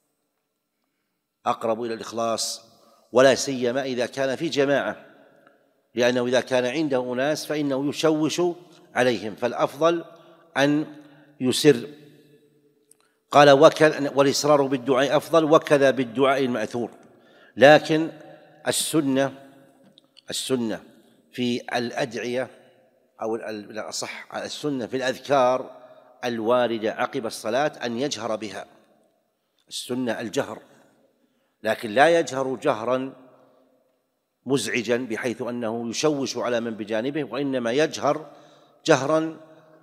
أقرب إلى الإخلاص، ولا سيما إذا كان في جماعة، لأنه إذا كان عنده أناس فإنه يشوش عليهم، فالأفضل أن يسر. قال: والإصرار بالدعاء أفضل، وكذا بالدعاء المأثور. لكن السنة السنة في الأدعية أو الأصح السنة في الأذكار الواردة عقب الصلاة أن يجهر بها، السنة الجهر، لكن لا يجهر جهراً مزعجاً بحيث أنه يشوش على من بجانبه، وإنما يجهر جهراً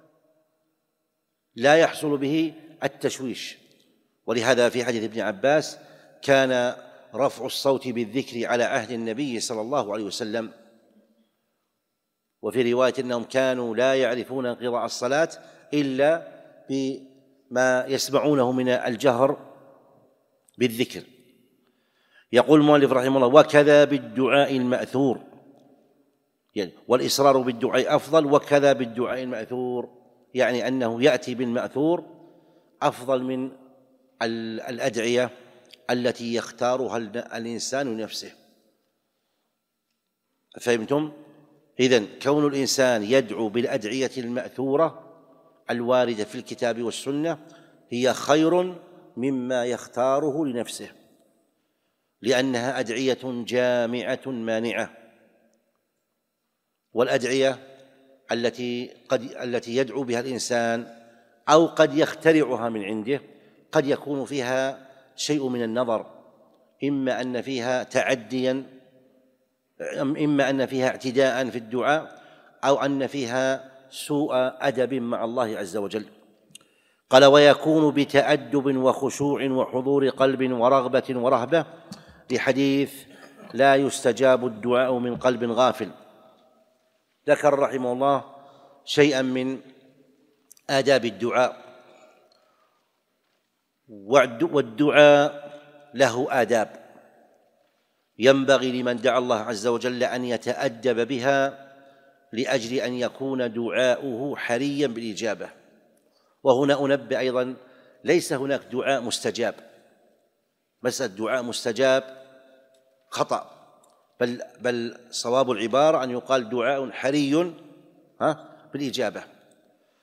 لا يحصل به التشويش. ولهذا في حديث ابن عباس كان رفع الصوت بالذكر على عهد النبي صلى الله عليه وسلم، وفي رواية أنهم كانوا لا يعرفون انقضاء الصلاة إلا بما يسمعونه من الجهر بالذكر. يقول المؤلف رحمه الله: وكذا بالدعاء المأثور، يعني والإصرار بالدعاء أفضل، وكذا بالدعاء المأثور، يعني أنه يأتي بالمأثور أفضل من الأدعية التي يختارها الإنسان نفسه. فهمتم؟ إذن كون الإنسان يدعو بالأدعية المأثورة الواردة في الكتاب والسنة هي خير مما يختاره لنفسه، لأنها أدعية جامعة مانعة. والأدعية التي قد التي يدعو بها الإنسان أو قد يخترعها من عنده قد يكون فيها شيء من النظر، إما أن فيها تعديا، إما أن فيها اعتداء في الدعاء، أو أن فيها سوء أدب مع الله عز وجل. قال: ويكون بتأدب وخشوع وحضور قلب ورغبة ورهبة، لحديث لا يستجاب الدعاء من قلب غافل. ذكر رحمه الله شيئا من آداب الدعاء، والدعاء له آداب ينبغي لمن دعا الله عز وجل أن يتأدب بها لأجل أن يكون دعاؤه حريا بالإجابة. وهنا أنبه أيضا: ليس هناك دعاء مستجاب، مسألة دعاء مستجاب خطأ، بل بل صواب العبارة أن يقال دعاء حري ها بالإجابة.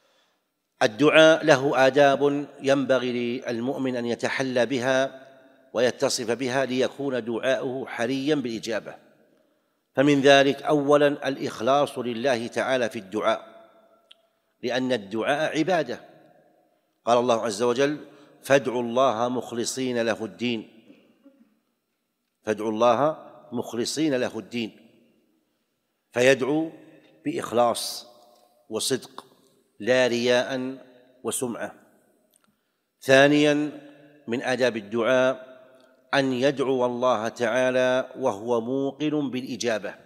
الدعاء له آداب ينبغي للمؤمن أن يتحلى بها ويتصف بها ليكون دعاؤه حريا بالإجابة. فمن ذلك أولا الإخلاص لله تعالى في الدعاء، لأن الدعاء عبادة. قال الله عز وجل: فادعوا الله مخلصين له الدين، فادعوا الله مخلصين له الدين، فيدعو بإخلاص وصدق لا رياء وسمعة. ثانيا من آداب الدعاء أن يدعو الله تعالى وهو موقن بالإجابة،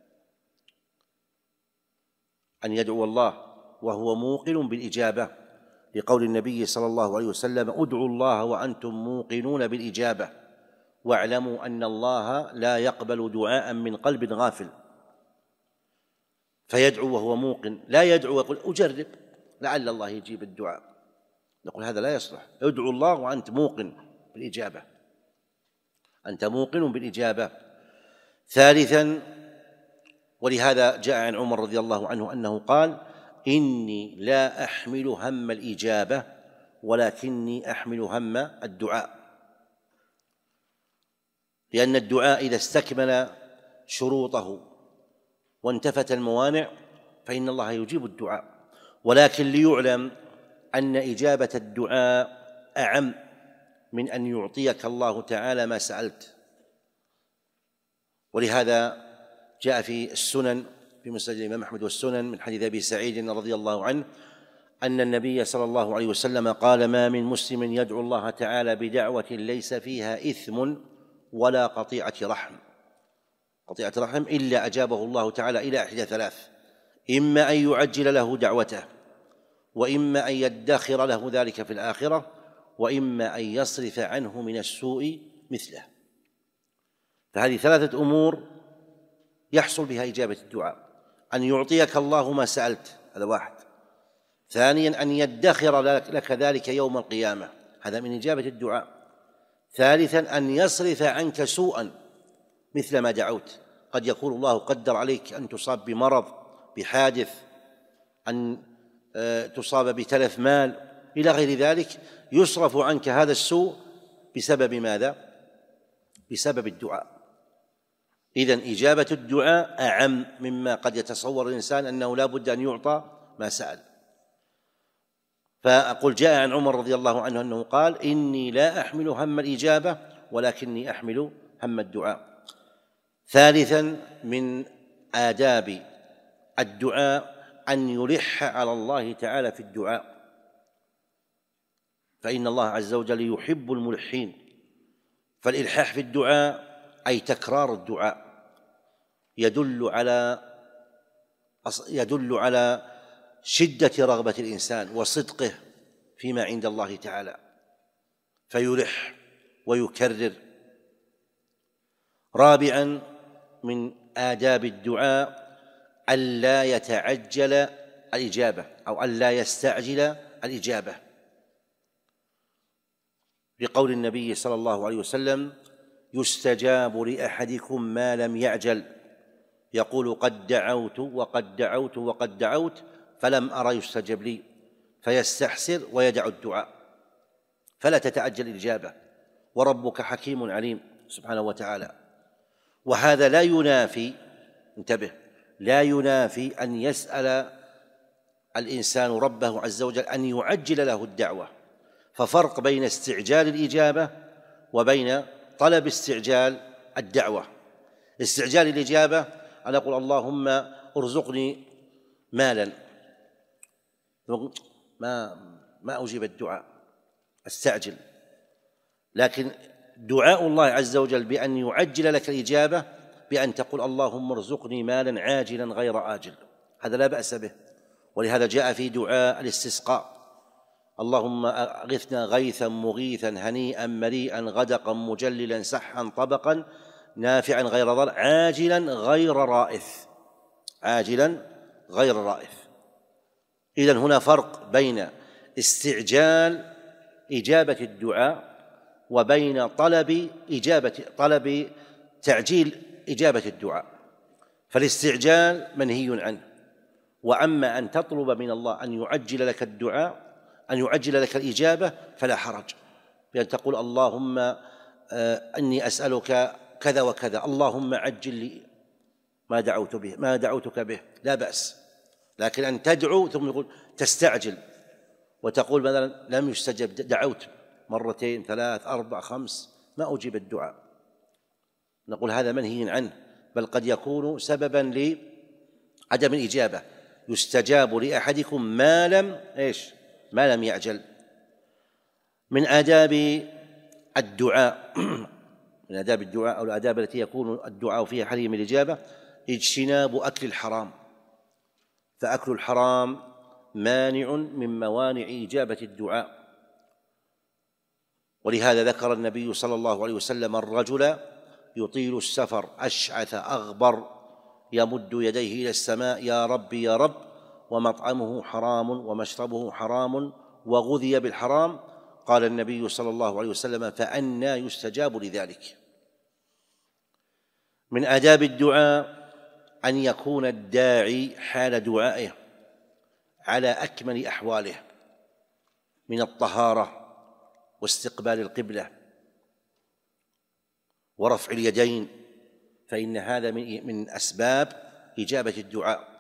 أن يدعو الله وهو موقن بالإجابة، لقول النبي صلى الله عليه وسلم: ادعوا الله وأنتم موقنون بالإجابة واعلموا أن الله لا يقبل دعاء من قلب غافل. فيدعو وهو موقن، لا يدعو ويقول أجرب لعل الله يجيب الدعاء، نقول هذا لا يصلح. ادعو الله وأنت موقن بالإجابة، أنت موقن بالإجابة. ثالثا، ولهذا جاء عن عمر رضي الله عنه أنه قال: إني لا أحمل هم الإجابة ولكني أحمل هم الدعاء، لأن الدعاء إذا استكمل شروطه وانتفت الموانع فإن الله يجيب الدعاء. ولكن ليعلم أن إجابة الدعاء أعم من أن يعطيك الله تعالى ما سألت. ولهذا جاء في السنن في مسند الإمام أحمد والسنن من حديث أبي سعيد رضي الله عنه أن النبي صلى الله عليه وسلم قال: ما من مسلم يدعو الله تعالى بدعوة ليس فيها إثم ولا قطيعة رحم قطيعة رحم إلا أجابه الله تعالى إلى إحدى ثلاث: إما أن يعجل له دعوته، وإما أن يدخر له ذلك في الآخرة، وإما أن يصرف عنه من السوء مثله. فهذه ثلاثة أمور يحصل بها إجابة الدعاء: أن يعطيك الله ما سألت، هذا واحد. ثانيا أن يدخر لك ذلك يوم القيامة، هذا من إجابة الدعاء. ثالثا أن يصرف عنك سوءا مثل ما دعوت. قد يكون الله قدر عليك أن تصاب بمرض، بحادث، أن تصاب بتلف مال إلى غير ذلك، يصرف عنك هذا السوء بسبب ماذا؟ بسبب الدعاء. إذن إجابة الدعاء أعم مما قد يتصور الإنسان أنه لا بد أن يعطى ما سأل. فأقول جاء عن عمر رضي الله عنه أنه قال: إني لا أحمل هم الإجابة ولكني أحمل هم الدعاء. ثالثا من آداب الدعاء أن يلح على الله تعالى في الدعاء، فإن الله عز وجل يحب الملحين. فالإلحاح في الدعاء أي تكرار الدعاء يدل على يدل على شدة رغبة الإنسان وصدقه فيما عند الله تعالى، فيلح ويكرر. رابعا من آداب الدعاء ألا يتعجل الإجابة أو ألا يستعجل الإجابة، لقول النبي صلى الله عليه وسلم: يستجاب لأحدكم ما لم يعجل، يقول: قد دعوت وقد دعوت وقد دعوت فلم أرى يستجب لي، فيستحسر ويدع الدعاء. فلا تتعجل الإجابة، وربك حكيم عليم سبحانه وتعالى. وهذا لا ينافي، انتبه، لا ينافي أن يسأل الإنسان ربه عز وجل أن يعجل له الدعوة. ففرق بين استعجال الإجابة وبين طلب استعجال الدعوة. استعجال الإجابة أن أقول: اللهم ارزقني مالا، ما ما أجيب الدعاء، استعجل. لكن دعاء الله عز وجل بأن يعجل لك الإجابة بأن تقول: اللهم ارزقني مالا عاجلا غير آجل، هذا لا بأس به. ولهذا جاء في دعاء الاستسقاء: اللهم أغثنا غيثا مغيثا هنيئا مريئا غدقا مجللا سحا طبقا نافعا غير ضار عاجلا غير رائث، عاجلا غير رائث. إذن هنا فرق بين استعجال إجابة الدعاء وبين طلب إجابة طلب تعجيل إجابة الدعاء. فالاستعجال منهي عنه، وأما أن تطلب من الله أن يعجل لك الدعاء، أن يعجل لك الإجابة، فلا حرج بأن تقول: اللهم أني أسألك كذا وكذا، اللهم عجل لي ما دعوت به ما دعوتك به، لا بأس. لكن أن تدعو ثم يقول تستعجل وتقول مثلا لم يستجب، دعوت مرتين ثلاث أربع خمس ما أجيب الدعاء، نقول هذا منهي عنه، بل قد يكون سببا لعدم الإجابة. يستجاب لأحدكم ما لم إيش ما لم يعجل. من آداب الدعاء من آداب الدعاء أو الآداب التي يكون الدعاء فيها حري من الإجابة اجتناب أكل الحرام، فأكل الحرام مانع من موانع إجابة الدعاء. ولهذا ذكر النبي صلى الله عليه وسلم الرجل يطيل السفر أشعث أغبر يمد يديه إلى السماء يا رب يا رب، ومطعمه حرام ومشربه حرام وغذي بالحرام. قال النبي صلى الله عليه وسلم فأنى يستجاب لذلك. من آداب الدعاء أن يكون الداعي حال دعائه على أكمل أحواله من الطهارة واستقبال القبلة ورفع اليدين، فإن هذا من أسباب إجابة الدعاء.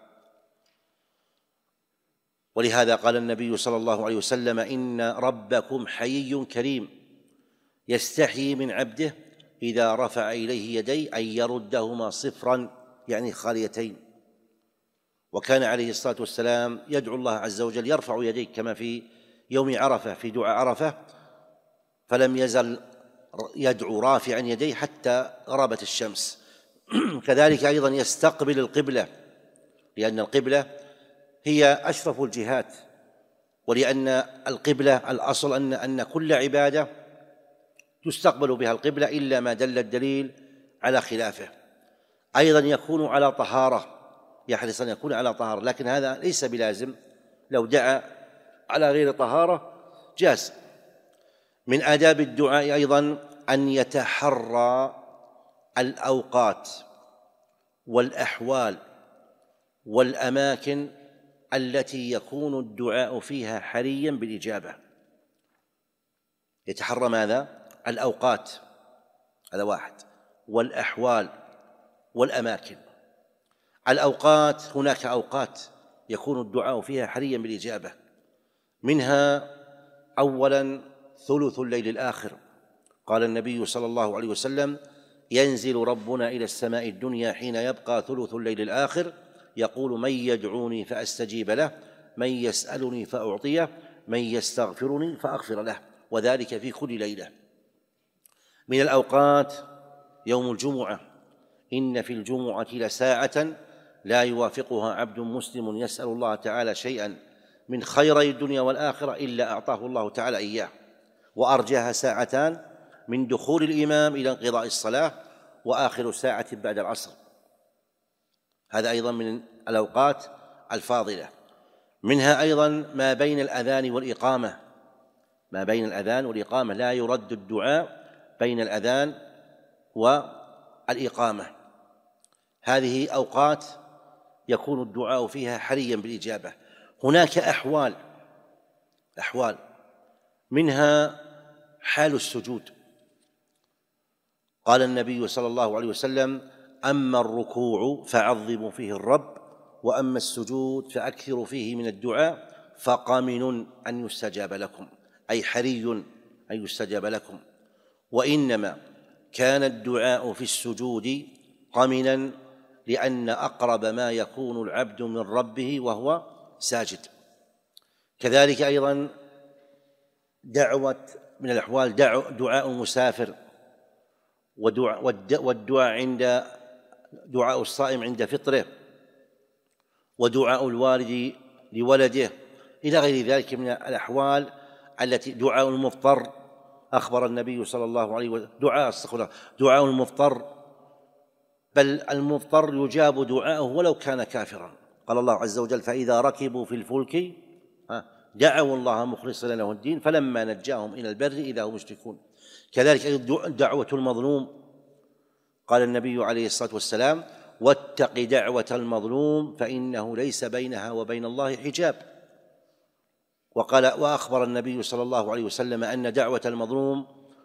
ولهذا قال النبي صلى الله عليه وسلم إن ربكم حيي كريم يستحيي من عبده إذا رفع إليه يديه أن يردهما صفرا يعني خاليتين. وكان عليه الصلاة والسلام يدعو الله عز وجل يرفع يديه كما في يوم عرفة في دعاء عرفة، فلم يزل يدعو رافعا يديه حتى غربت الشمس. كذلك أيضا يستقبل القبلة، لأن القبلة هي أشرف الجهات، ولأن القبلة الأصل أن أن كل عبادة تستقبل بها القبلة إلا ما دل الدليل على خلافه. أيضا يكون على طهارة، يحرص أن يكون على طهارة، لكن هذا ليس بلازم، لو دعا على غير طهارة جاز. من آداب الدعاء أيضا أن يتحرى الأوقات والأحوال والأماكن التي يكون الدعاء فيها حريا بالإجابة. يتحرى ماذا؟ الأوقات، هذا واحد، والأحوال والأماكن. الأوقات هناك أوقات يكون الدعاء فيها حريا بالإجابة، منها أولا ثلث الليل الآخر. قال النبي صلى الله عليه وسلم ينزل ربنا إلى السماء الدنيا حين يبقى ثلث الليل الآخر يقول من يدعوني فأستجيب له، من يسألني فأعطيه، من يستغفرني فأغفر له، وذلك في كل ليلة. من الأوقات يوم الجمعة، إن في الجمعة لساعة لا يوافقها عبد مسلم يسأل الله تعالى شيئا من خيري الدنيا والآخرة إلا أعطاه الله تعالى إياه، وأرجاها ساعتان من دخول الإمام إلى انقضاء الصلاة، وآخر ساعة بعد العصر. هذا أيضا من الأوقات الفاضلة. منها أيضا ما بين الأذان والإقامة، ما بين الأذان والإقامة لا يرد الدعاء بين الأذان والإقامة. هذه أوقات يكون الدعاء فيها حريا بالإجابة. هناك أحوال أحوال منها حال السجود. قال النبي صلى الله عليه وسلم أما الركوع فعظموا فيه الرب، وأما السجود فأكثروا فيه من الدعاء فقمن أن يستجاب لكم، أي حري أن يستجاب لكم. وإنما كان الدعاء في السجود قمنا لأن أقرب ما يكون العبد من ربه وهو ساجد. كذلك أيضا دعوة من الأحوال دعاء المسافر، والدعاء عند دعاء الصائم عند فطره، ودعاء الوالد لولده، إلى غير ذلك من الأحوال التي دعاء المضطر. أخبر النبي صلى الله عليه وسلم دعاء استغفر دعاء المضطر، بل المضطر يجاب دعاءه ولو كان كافرا. قال الله عز وجل فإذا ركبوا في الفلك دعوا الله مخلصين له الدين فلما نجاهم إلى البر إذا هم يشركون. كذلك دعوة المظلوم، قال النبي عليه الصلاة والسلام واتق دعوة المظلوم فإنه ليس بينها وبين الله حجاب. وقال وأخبر النبي صلى الله عليه وسلم أن دعوة المظلوم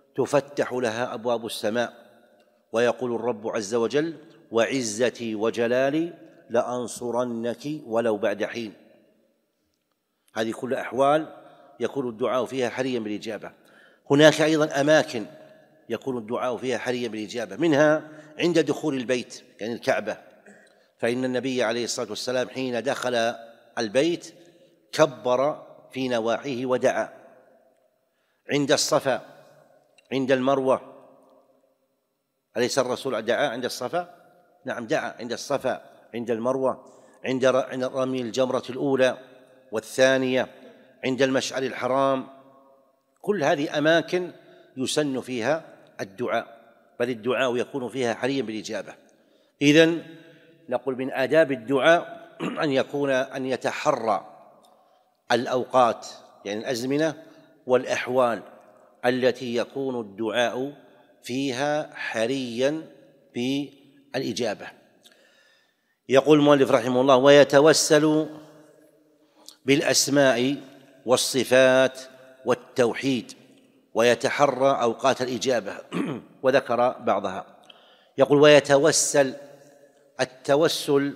تفتح لها أبواب السماء، ويقول الرب عز وجل: وعزتي وجلالي لأنصرنك ولو بعد حين. هذه كل أحوال يكون الدعاء فيها حريا بالإجابة. هناك أيضا أماكن يكون الدعاء فيها حريا بالإجابة، منها عند دخول البيت يعني الكعبة، فإن النبي عليه الصلاة والسلام حين دخل البيت كبر في نواحيه ودعا. عند الصفا، عند المروة، أليس الرسول دعا عند الصفا؟ نعم دعا عند الصفا، عند المروة، عند رمي الجمرة الأولى والثانية، عند المشعر الحرام. كل هذه أماكن يسن فيها الدعاء، بل الدعاء يكون فيها حريا بالإجابة. إذن نقول من آداب الدعاء أن يكون أن يتحرى الأوقات يعني الأزمنة والأحوال التي يكون الدعاء فيها حريا بالإجابة. يقول المؤلف رحمه الله: ويتوسل بالأسماء والصفات والتوحيد ويتحرى أوقات الإجابة. وذكر بعضها. يقول: ويتوسل. التوسل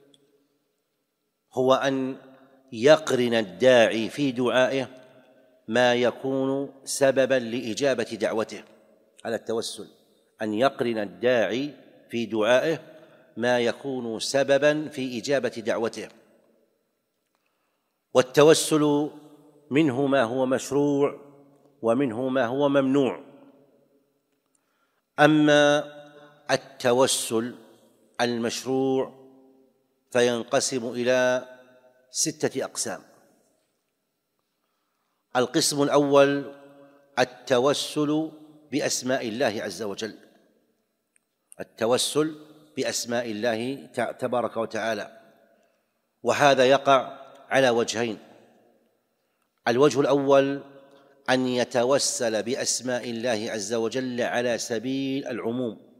هو أن يقرن الداعي في دعائه ما يكون سببا لإجابة دعوته. على التوسل أن يقرن الداعي في دعائه ما يكون سببا في إجابة دعوته. والتوسل منه ما هو مشروع ومنه ما هو ممنوع. أما التوسل المشروع فينقسم إلى ستة أقسام. القسم الأول التوسل بأسماء الله عز وجل، التوسل بأسماء الله تبارك وتعالى، وهذا يقع على وجهين. الوجه الأول أن يتوسل بأسماء الله عز وجل على سبيل العموم،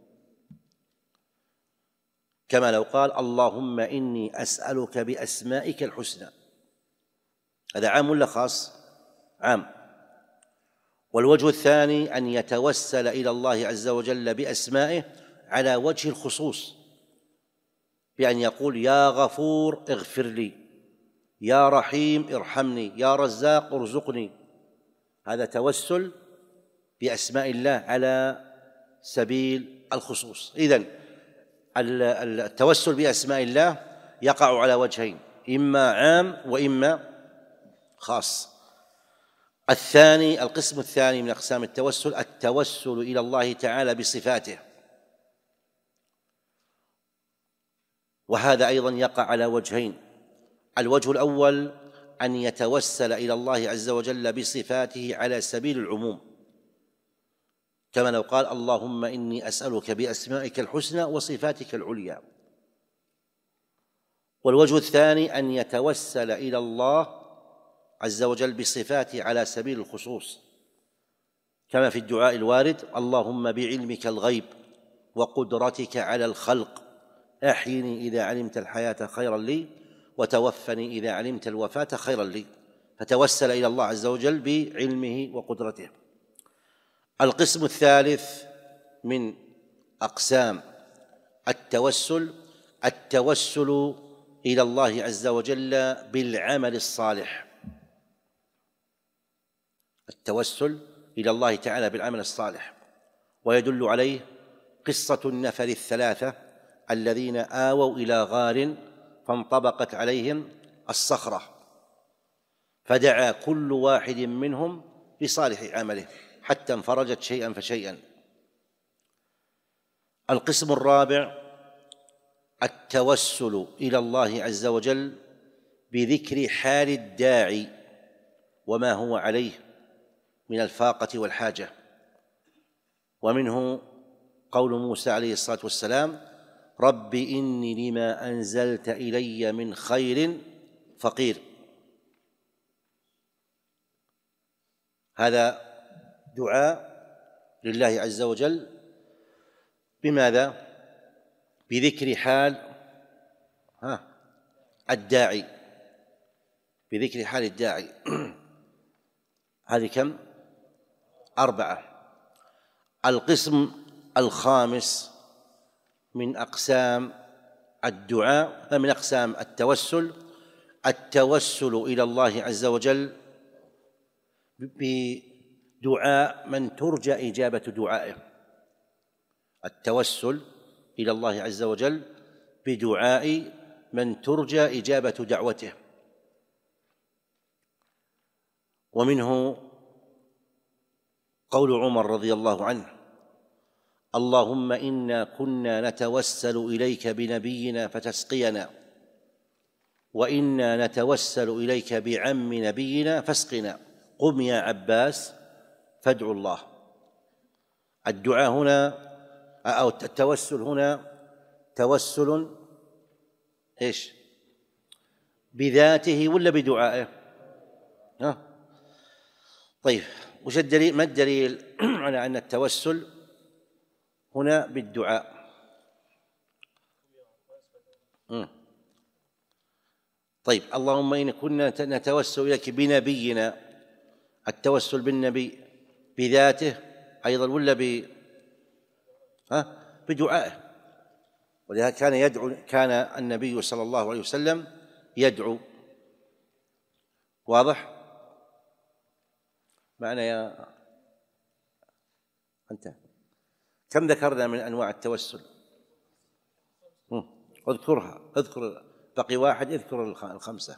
كما لو قال: اللهم إني أسألك بأسمائك الحسنى. هذا عام ولا خاص؟ عام. والوجه الثاني أن يتوسل إلى الله عز وجل بأسمائه على وجه الخصوص، بأن يقول: يا غفور اغفر لي، يا رحيم ارحمني، يا رزاق ارزقني. هذا توسل بأسماء الله على سبيل الخصوص. إذن التوسل بأسماء الله يقع على وجهين: إما عام وإما خاص. الثاني القسم الثاني من أقسام التوسل التوسل إلى الله تعالى بصفاته، وهذا أيضا يقع على وجهين. الوجه الأول أن يتوسل إلى الله عز وجل بصفاته على سبيل العموم، كما لو قال: اللهم إني أسألك بأسمائك الحسنى وصفاتك العليا. والوجه الثاني أن يتوسل إلى الله عز وجل بصفاته على سبيل الخصوص، كما في الدعاء الوارد: اللهم بعلمك الغيب وقدرتك على الخلق أحيني إذا علمت الحياة خيرا لي وتوفني إذا علمت الوفاة خيرا لي. فتوسل إلى الله عز وجل بعلمه وقدرته. القسم الثالث من أقسام التوسل التوسل إلى الله عز وجل بالعمل الصالح، التوسل إلى الله تعالى بالعمل الصالح. ويدل عليه قصة النفر الثلاثة الذين آووا إلى غار فانطبقت عليهم الصخرة، فدعا كل واحد منهم بصالح عمله حتى انفرجت شيئا فشيئا. القسم الرابع التوسل إلى الله عز وجل بذكر حال الداعي وما هو عليه من الفاقة والحاجة، ومنه قول موسى عليه الصلاة والسلام: رب إني لما أنزلت إلي من خير فقير. هذا دعاء لله عز وجل بماذا؟ بذكر حال ها الداعي، بذكر حال الداعي. هذه كم؟ أربعة. القسم الخامس من أقسام الدعاء، من أقسام التوسل، التوسل إلى الله عز وجل بدعاء من ترجى إجابة دعائه. التوسل إلى الله عز وجل بدعاء من ترجى إجابة دعوته. ومنه قول عمر رضي الله عنه: اللهم إنا كنا نتوسل إليك بنبينا فتسقينا، وإنا نتوسل إليك بعم نبينا فاسقنا، قم يا عباس فادعوا الله. الدعاء هنا أو التوسل هنا توسل إيش؟ بذاته ولا بدعائه؟ ها؟ طيب، وش الدليل؟ ما الدليل على أن التوسل هنا بالدعاء؟ م. طيب، اللهم إن كنا نتوسل إليك بنبينا، التوسل بالنبي بذاته أيضا ولا ب ها بدعائه؟ ولهذا كان يدعو، كان النبي صلى الله عليه وسلم يدعو. واضح؟ معنا يا أنت؟ كم ذكرنا من أنواع التوسل؟ اذكرها، اذكر، بقي واحد، اذكر الخمسة.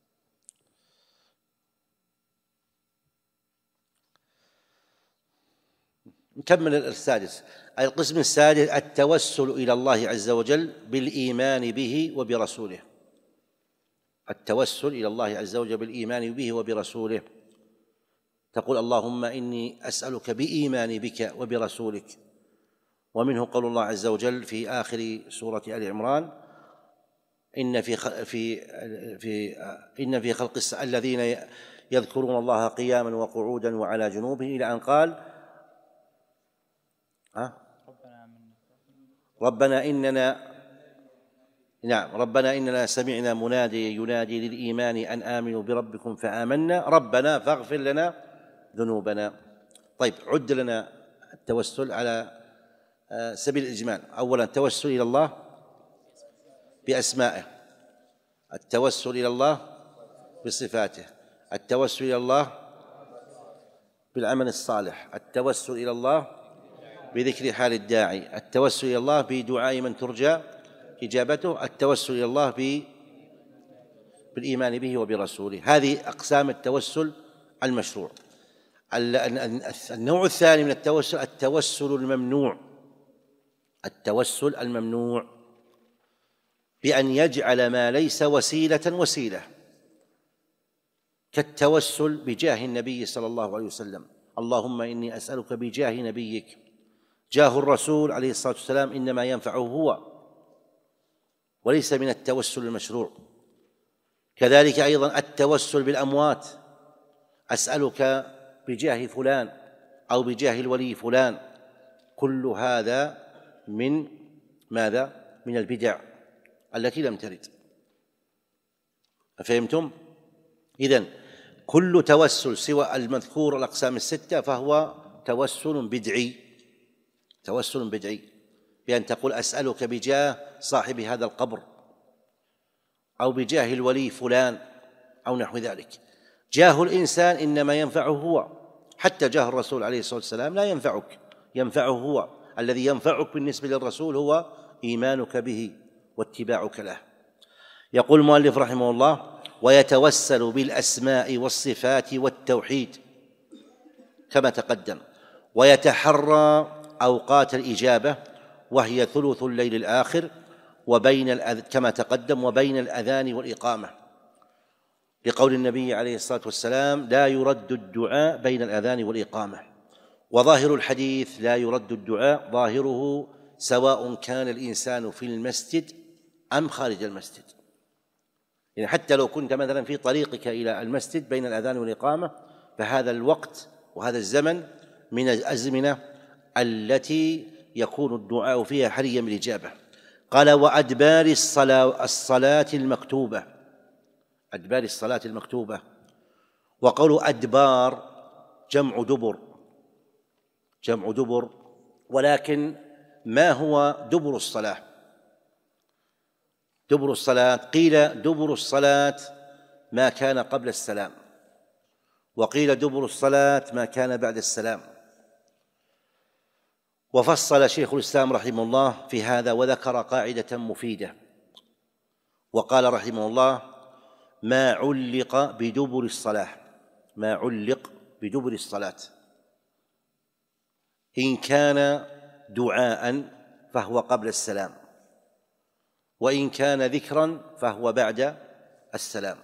نكمل السادس. القسم السادس التوسل إلى الله عز وجل بالإيمان به وبرسوله. التوسل إلى الله عز وجل بالإيمان به وبرسوله. تقول اللهم إني أسألك بإيماني بك وبرسولك. ومنه قول الله عز وجل في آخر سورة آل عمران: إن في في في إن في خلق الذين يذكرون الله قياما وقعودا وعلى جنوبهم، إلى أن قال: ها؟ ربنا إننا نعم ربنا إننا سمعنا مناديا ينادي للإيمان أن آمنوا بربكم فآمنا ربنا فاغفر لنا ذنوبنا. طيب، عد لنا التوسل على سبيل الإجمال. أولا التوسل إلى الله بأسمائه، التوسل إلى الله بصفاته، التوسل إلى الله بالعمل الصالح، التوسل إلى الله بذكر حال الداعي، التوسل إلى الله بدعاء من ترجى إجابته، التوسل إلى الله بالإيمان به وبرسوله. هذه أقسام التوسل المشروع. النوع الثاني من التوسل التوسل الممنوع. التوسل الممنوع بأن يجعل ما ليس وسيلة وسيلة، كالتوسل بجاه النبي صلى الله عليه وسلم: اللهم إني أسألك بجاه نبيك. جاه الرسول عليه الصلاة والسلام إنما ينفعه هو، وليس من التوسل المشروع. كذلك أيضا التوسل بالأموات: أسألك بجاه فلان أو بجاه الولي فلان. كل هذا من ماذا؟ من البدع التي لم ترد. فهمتم؟ إذن كل توسل سوى المذكور الأقسام الستة فهو توسل بدعي. توسل بدعي بأن تقول أسألك بجاه صاحب هذا القبر أو بجاه الولي فلان أو نحو ذلك. جاه الإنسان إنما ينفعه هو، حتى جاه الرسول عليه الصلاة والسلام لا ينفعك، ينفعه هو. الذي ينفعك بالنسبة للرسول هو إيمانك به واتباعك له. يقول المؤلف رحمه الله: ويتوسل بالأسماء والصفات والتوحيد كما تقدم، ويتحرى أوقات الإجابة وهي ثلث الليل الآخر وبين الأذ... كما تقدم وبين الأذان والإقامة، لقول النبي عليه الصلاة والسلام: لا يرد الدعاء بين الأذان والإقامة. وظاهر الحديث لا يرد الدعاء ظاهره سواء كان الإنسان في المسجد أم خارج المسجد. يعني حتى لو كنت مثلا في طريقك إلى المسجد بين الأذان والإقامة، فهذا الوقت وهذا الزمن من الأزمنة التي يكون الدعاء فيها حريا بالإجابة. قال: وأدبار الصلاة, الصلاة المكتوبة. أدبار الصلاة المكتوبة. وقول أدبار جمع دبر، جمع دبر ولكن ما هو دبر الصلاة؟ دبر الصلاة قيل دبر الصلاة ما كان قبل السلام، وقيل دبر الصلاة ما كان بعد السلام. وفصل شيخ الإسلام رحمه الله في هذا وذكر قاعدة مفيدة، وقال رحمه الله: ما علق بدبر الصلاة ما علق بدبر الصلاة إن كان دعاء فهو قبل السلام، وإن كان ذكرا فهو بعد السلام.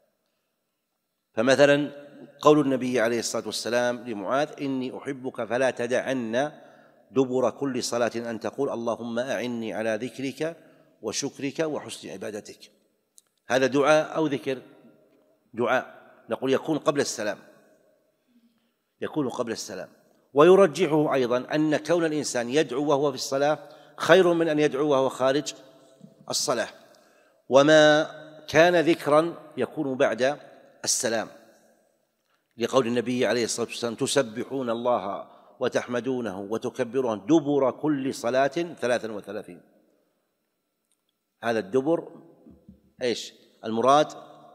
فمثلا قول النبي عليه الصلاة والسلام لمعاذ: إني أحبك فلا تدعن دبر كل صلاة أن تقول اللهم أعني على ذكرك وشكرك وحسن عبادتك. هذا دعاء أو ذكر؟ دعاء. نقول يكون قبل السلام، يكون قبل السلام. ويرجحه أيضا أن كون الإنسان يدعو وهو في الصلاة خير من أن يدعو وهو خارج الصلاة. وما كان ذكرا يكون بعد السلام، لقول النبي عليه الصلاة والسلام: تسبحون الله وتحمدونه وتكبرونه دبر كل صلاة ثلاثا وثلاثين. هذا الدبر ايش المراد؟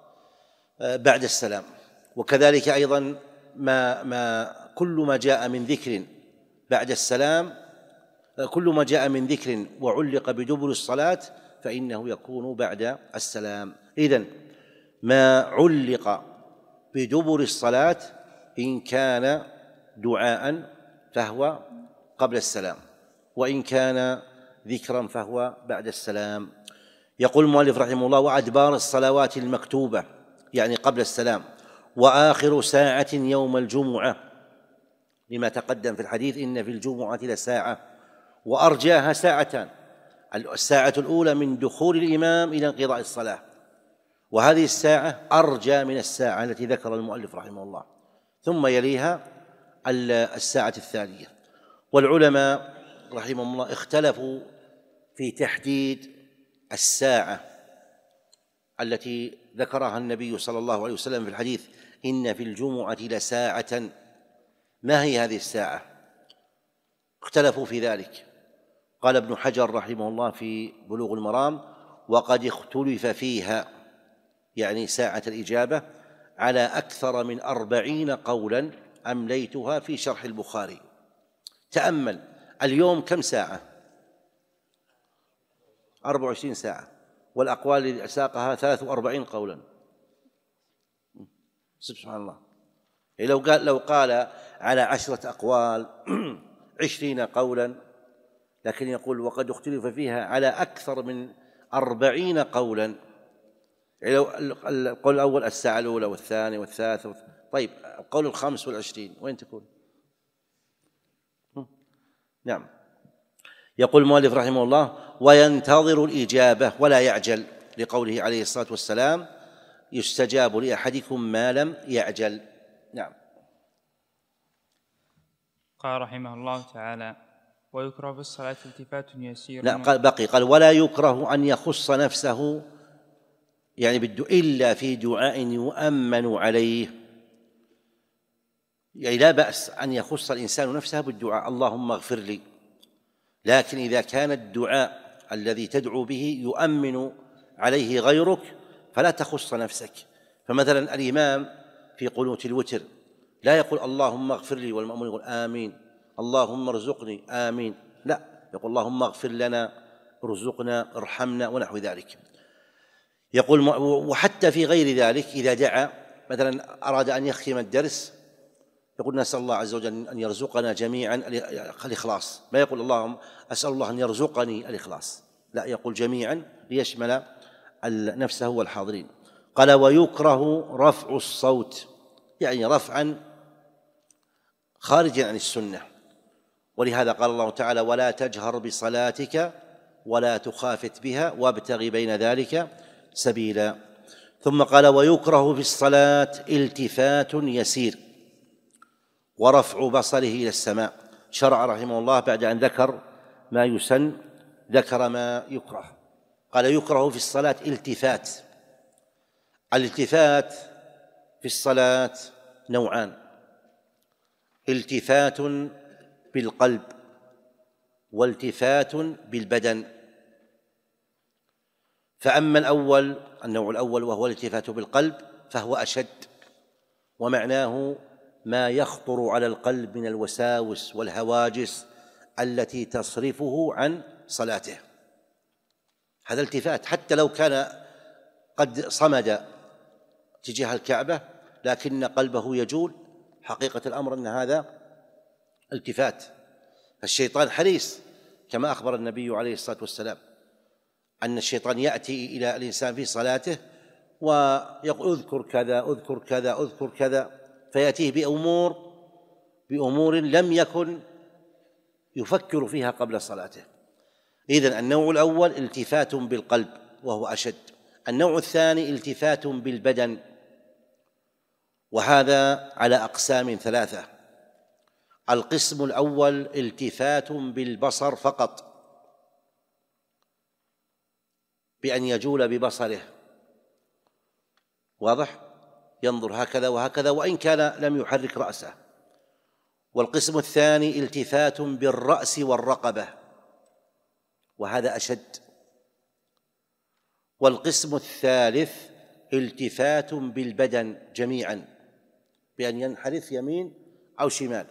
بعد السلام. وكذلك أيضا ما ما كل ما جاء من ذكر بعد السلام، كل ما جاء من ذكر وعلق بدبر الصلاة فإنه يكون بعد السلام. إذن ما علق بدبر الصلاة إن كان دعاء فهو قبل السلام، وإن كان ذكرا فهو بعد السلام. يقول المؤلف رحمه الله: وأدبار الصلوات المكتوبة يعني قبل السلام، وآخر ساعة يوم الجمعة، لما تقدم في الحديث: إن في الجمعة لساعة، وأرجاها ساعتان. الساعة الأولى من دخول الإمام إلى انقضاء الصلاة، وهذه الساعة أرجى من الساعة التي ذكر المؤلف رحمه الله، ثم يليها الساعة الثانية. والعلماء رحمهم الله اختلفوا في تحديد الساعة التي ذكرها النبي صلى الله عليه وسلم في الحديث: إن في الجمعة لساعة. ما هي هذه الساعة؟ اختلفوا في ذلك. قال ابن حجر رحمه الله في بلوغ المرام: وقد اختلف فيها، يعني ساعة الإجابة، على أكثر من أربعين قولا أمليتها في شرح البخاري. تأمل، اليوم كم ساعة؟ أربع وعشرين ساعة، والأقوال التي ساقها ثلاث وأربعين قولا. سبحان الله. لو قال لو قال على عشرة أقوال عشرين قولا، لكن يقول وقد اختلف فيها على أكثر من أربعين قولا. القول الأول الساعة الأولى والثانية والثالثة، طيب القول الخامس والعشرين وين تكون؟ نعم. يقول المؤلف رحمه الله: وينتظر الإجابة ولا يعجل، لقوله عليه الصلاة والسلام: يستجاب لأحدكم ما لم يعجل. نعم. قال رحمه الله تعالى: ويكره في الصلاة التفات يسير. لا، قال بقي قال: ولا يكره أن يخص نفسه يعني بالدعاء إلا في دعاء يؤمن عليه. يعني لا بأس أن يخص الإنسان نفسه بالدعاء اللهم اغفر لي، لكن إذا كان الدعاء الذي تدعو به يؤمن عليه غيرك فلا تخص نفسك. فمثلا الإمام في قنوت الوتر لا يقول اللهم اغفر لي والمأمون يقول آمين، اللهم ارزقني آمين، لا، يقول اللهم اغفر لنا، ارزقنا، ارحمنا، ونحو ذلك. يقول وحتى في غير ذلك إذا دعا مثلا أراد أن يختم الدرس يقول نسأل الله عز وجل أن يرزقنا جميعا الإخلاص، ما يقول اللهم أسأل الله أن يرزقني الإخلاص، لا، يقول جميعا ليشمل نفسه والحاضرين. قال: ويكره رفع الصوت، يعني رفعا خارجا عن السنة، ولهذا قال الله تعالى: ولا تجهر بصلاتك ولا تخافت بها وابتغ بين ذلك سبيلا. ثم قال: ويكره في الصلاة التفات يسير ورفع بصره إلى السماء. شرع رحمه الله بعد أن ذكر ما يسن ذكر ما يكره. قال: يكره في الصلاة التفات. الالتفات في الصلاة نوعان: التفات بالقلب والتفات بالبدن. فأما الأول النوع الأول وهو الالتفات بالقلب فهو أشد، ومعناه ما يخطر على القلب من الوساوس والهواجس التي تصرفه عن صلاته. هذا التفات حتى لو كان قد صمد تجاه الكعبة لكن قلبه يجول، حقيقة الأمر أن هذا التفات. فالشيطان حريص كما أخبر النبي عليه الصلاة والسلام أن الشيطان يأتي إلى الإنسان في صلاته ويقول اذكر كذا اذكر كذا اذكر كذا، فيأتيه بأمور بأمور لم يكن يفكر فيها قبل صلاته. إذن النوع الأول التفات بالقلب وهو أشد. النوع الثاني التفات بالبدن، وهذا على أقسام ثلاثة. القسم الأول التفات بالبصر فقط، بأن يجول ببصره، واضح، ينظر هكذا وهكذا وإن كان لم يحرك رأسه. والقسم الثاني التفات بالرأس والرقبة، وهذا أشد. والقسم الثالث التفات بالبدن جميعا، بأن ينحرف يمين أو شمال.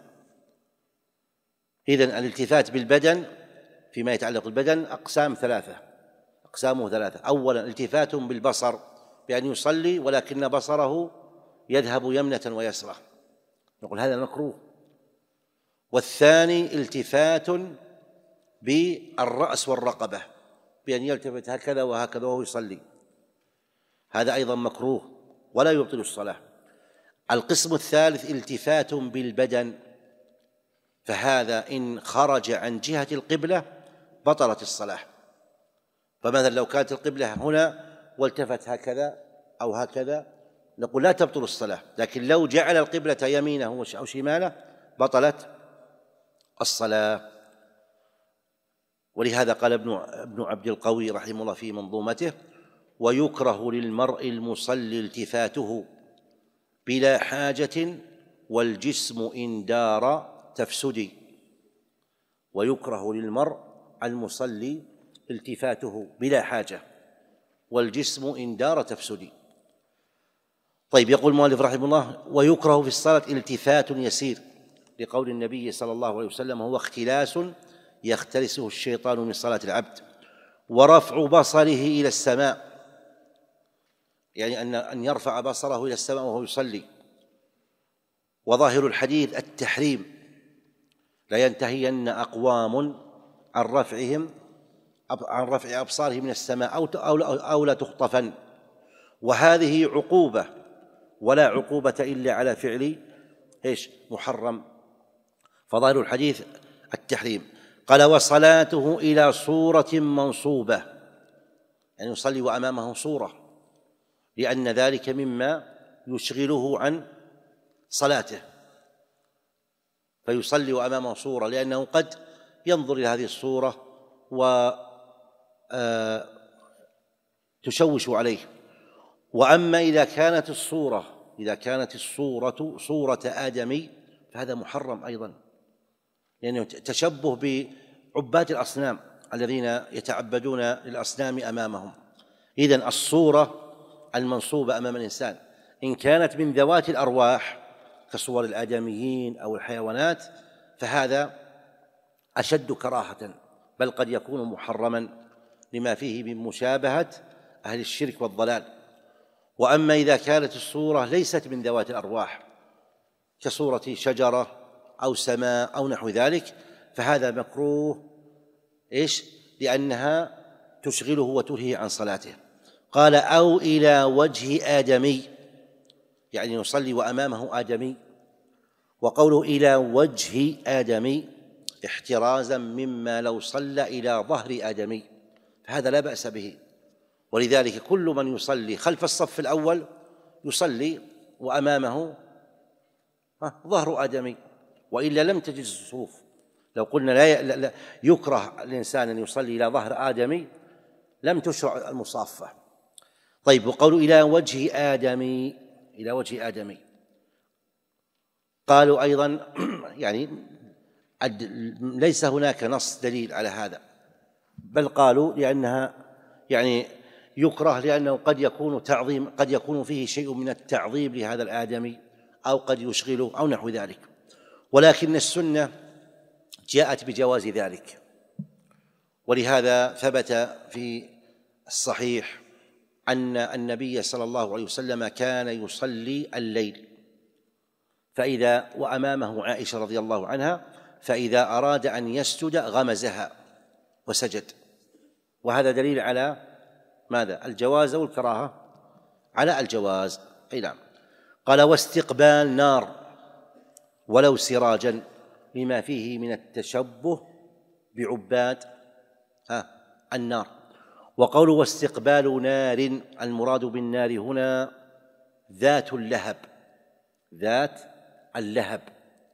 إذن الالتفات بالبدن فيما يتعلق بالبدن أقسام ثلاثة أقسامه ثلاثة. أولا التفات بالبصر، بأن يصلي ولكن بصره يذهب يمنة ويسرة، نقول هذا مكروه. والثاني التفات بالرأس والرقبة، بأن يلتفت هكذا وهكذا وهو يصلي، هذا أيضا مكروه ولا يبطل الصلاة. القسم الثالث التفات بالبدن، فهذا إن خرج عن جهة القبلة بطلت الصلاة. فمثلا لو كانت القبلة هنا والتفت هكذا أو هكذا نقول لا تبطل الصلاة، لكن لو جعل القبلة يمينه أو شماله بطلت الصلاة. ولهذا قال ابن عبد القوي رحمه الله في منظومته: ويكره للمرء المصلي التفاته بلا حاجة والجسم إن دار تفسدي. ويكره للمرء المصلي التفاته بلا حاجة والجسم إن دار تفسدي. طيب، يقول المؤلف رحمه الله: ويكره في الصلاة التفات يسير، لقول النبي صلى الله عليه وسلم: هو اختلاس يختلسه الشيطان من صلاة العبد. ورفع بصره إلى السماء، يعني أن أن يرفع بصره إلى السماء وهو يصلي. وظاهر الحديث التحريم: لا ينتهين أقوام عن رفعهم عن رفع أبصارهم من السماء أو أو لا تخطفن. وهذه عقوبة، ولا عقوبة إلا على فعل إيش محرم. فظاهر الحديث التحريم. قال: وصلاته إلى صورة منصوبة، يعني يصلي وأمامه صورة، لأن ذلك مما يشغله عن صلاته، فيصلي وأمامه صورة لأنه قد ينظر إلى هذه الصورة وتشوش عليه. وأما إذا كانت الصورة إذا كانت الصورة صورة آدمي فهذا محرم أيضا، لأنه يعني تشبه بعباد الأصنام الذين يتعبدون للأصنام أمامهم. إذن الصورة المنصوبة أمام الإنسان إن كانت من ذوات الأرواح كصور الآدميين أو الحيوانات فهذا أشد كراهة، بل قد يكون محرما لما فيه من مشابهة أهل الشرك والضلال. وأما إذا كانت الصورة ليست من ذوات الأرواح كصورة شجرة أو سماء أو نحو ذلك فهذا مكروه، إيش؟ لأنها تشغله وتلهي عن صلاته. قال: أو إلى وجه آدمي، يعني يصلي وأمامه آدمي. وقوله إلى وجه آدمي احترازا مما لو صلى إلى ظهر آدمي، فهذا لا بأس به. ولذلك كل من يصلي خلف الصف الأول يصلي وأمامه ظهر آدمي، وإلا لم تجد الصفوف. لو قلنا لا, لا يكره الإنسان أن يصلي إلى ظهر آدمي لم تشرع المصافة. طيب، وقولوا إلى وجه آدمي إلى وجه آدمي قالوا أيضا يعني ليس هناك نص دليل على هذا، بل قالوا لأنها يعني يكره لأنه قد يكون تعظيم، قد يكون فيه شيء من التعظيم لهذا الآدمي، أو قد يشغله أو نحو ذلك. ولكن السنة جاءت بجواز ذلك، ولهذا ثبت في الصحيح أن النبي صلى الله عليه وسلم كان يصلي الليل، فإذا وأمامه عائشة رضي الله عنها، فإذا أراد أن يسجد غمزها وسجد. وهذا دليل على ماذا؟ الجواز أو الكراهة؟ على الجواز. أي نعم. قال: واستقبال نار ولو سراجا، لما فيه من التشبه بعباد ها النار. وقول واستقبال نار، المراد بالنار هنا ذات اللهب، ذات اللهب.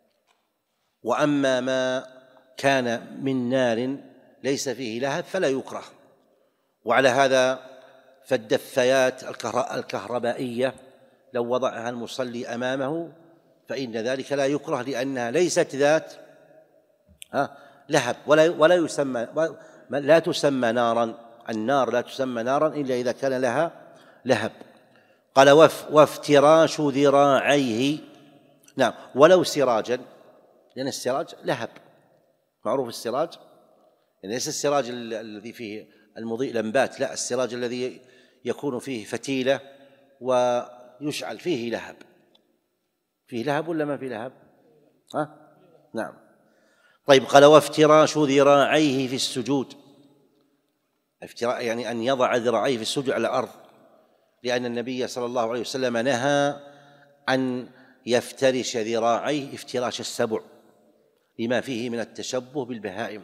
وأما ما كان من نار ليس فيه لهب فلا يكره. وعلى هذا فالدفايات الكهربائية لو وضعها المصلي أمامه فإن ذلك لا يكره، لأنها ليست ذات لهب، ولا ولا يسمى لا تسمى نارا. النار لا تسمى نارا إلا إذا كان لها لهب. قال: وافتراش ذراعيه، نعم، ولو سراجا، لأن السراج لهب، معروف السراج، يعني ليس السراج الذي فيه المضيء لمبات، لا، السراج الذي يكون فيه فتيلة ويشعل فيه لهب. فيه لهب ولا ما فيه لهب؟ ها؟ نعم. طيب. قال: وافتراش ذراعيه في السجود، افتراء يعني أن يضع ذراعيه في السجود على الأرض، لأن النبي صلى الله عليه وسلم نهى أن يفترش ذراعيه افتراش السبع، لما فيه من التشبه بالبهائم.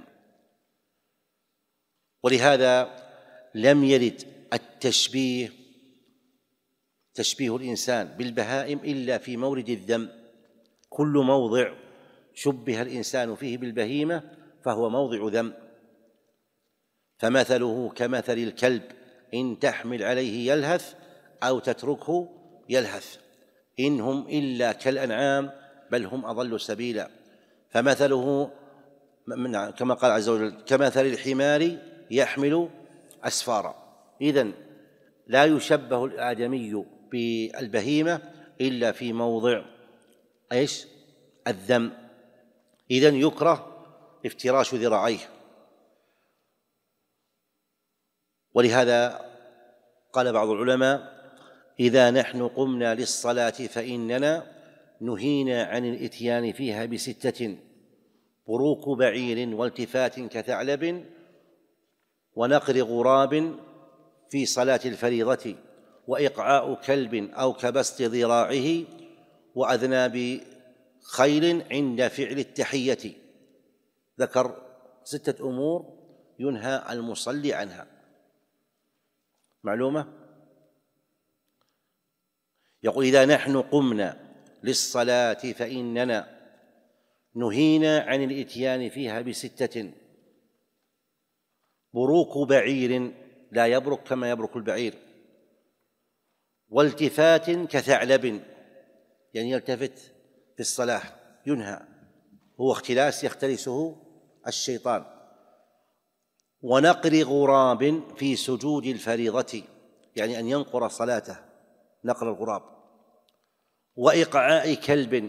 ولهذا لم يرد التشبيه تشبيه الإنسان بالبهائم إلا في مورد الذم. كل موضع شبه الإنسان فيه بالبهيمة فهو موضع ذم. فمثله كمثل الكلب إن تحمل عليه يلهث أو تتركه يلهث، إن هم إلا كالأنعام بل هم أضل سبيلا. فمثله كما قال عز وجل: كمثل الحمار يحمل أسفارا. إذن لا يشبه الآدمي بالبهيمة إلا في موضع إيش؟ الذم. إذن يكره افتراش ذراعيه. ولهذا قال بعض العلماء: إذا نحن قمنا للصلاة فإننا نهينا عن الإتيان فيها بستة: بروك بعير، والتفات كثعلب، ونقر غراب في صلاة الفريضة، وإقعاء كلب أو كبسط ذراعه، وأذناب خيل عند فعل التحية. ذكر ستة أمور ينهى المصلي عنها. معلومة؟ يقول: إذا نحن قمنا للصلاة فإننا نهينا عن الإتيان فيها بستة: بروك بعير، لا يبرك كما يبرك البعير، والتفات كثعلب، يعني يلتفت في الصلاة ينهى، هو اختلاس يختلسه الشيطان، ونقر غراب في سجود الفريضة، يعني أن ينقر صلاته، نقر الغراب، وإقعاء كلب،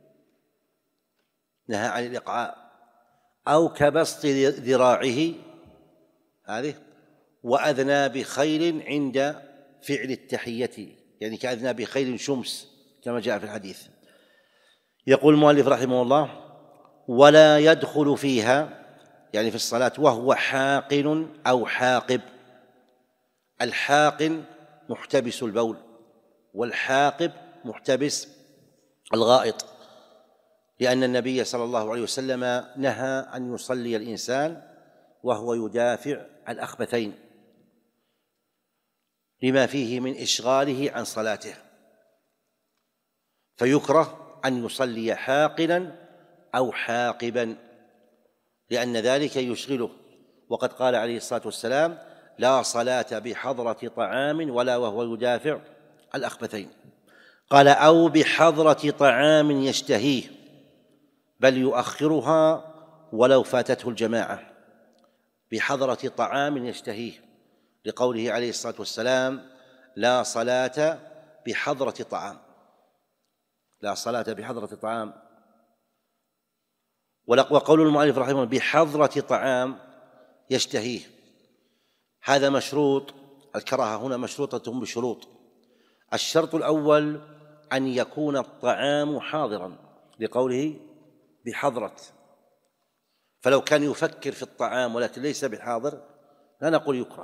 نهى عن الإقعاء، أو كبسط ذراعه، هذه، وأذناب خيل عند فعل التحية، يعني كأذناب خيل شمس كما جاء في الحديث. يقول المؤلف رحمه الله: ولا يدخل فيها، يعني في الصلاة، وهو حاقن أو حاقب. الحاقن محتبس البول، والحاقب محتبس الغائط، لأن النبي صلى الله عليه وسلم نهى أن يصلي الإنسان وهو يدافع الأخبثين، لما فيه من إشغاله عن صلاته، فيكره أن يصلي حاقنا أو حاقبا، لأن ذلك يشغله. وقد قال عليه الصلاة والسلام: لا صلاة بحضرة طعام ولا وهو يدافع الأخبثين. قال: أو بحضرة طعام يشتهيه، بل يؤخرها ولو فاتته الجماعة بحضرة طعام يشتهيه، لقوله عليه الصلاة والسلام: لا صلاة بحضرة طعام، لا صلاة بحضرة طعام. وقول المؤلف رحمه الله: بحضرة طعام يشتهيه، هذا مشروط، الكراهة هنا مشروطة بشروط. الشرط الأول أن يكون الطعام حاضرا، لقوله بحضرة، فلو كان يفكر في الطعام ولكن ليس بحاضر لا نقول يكره.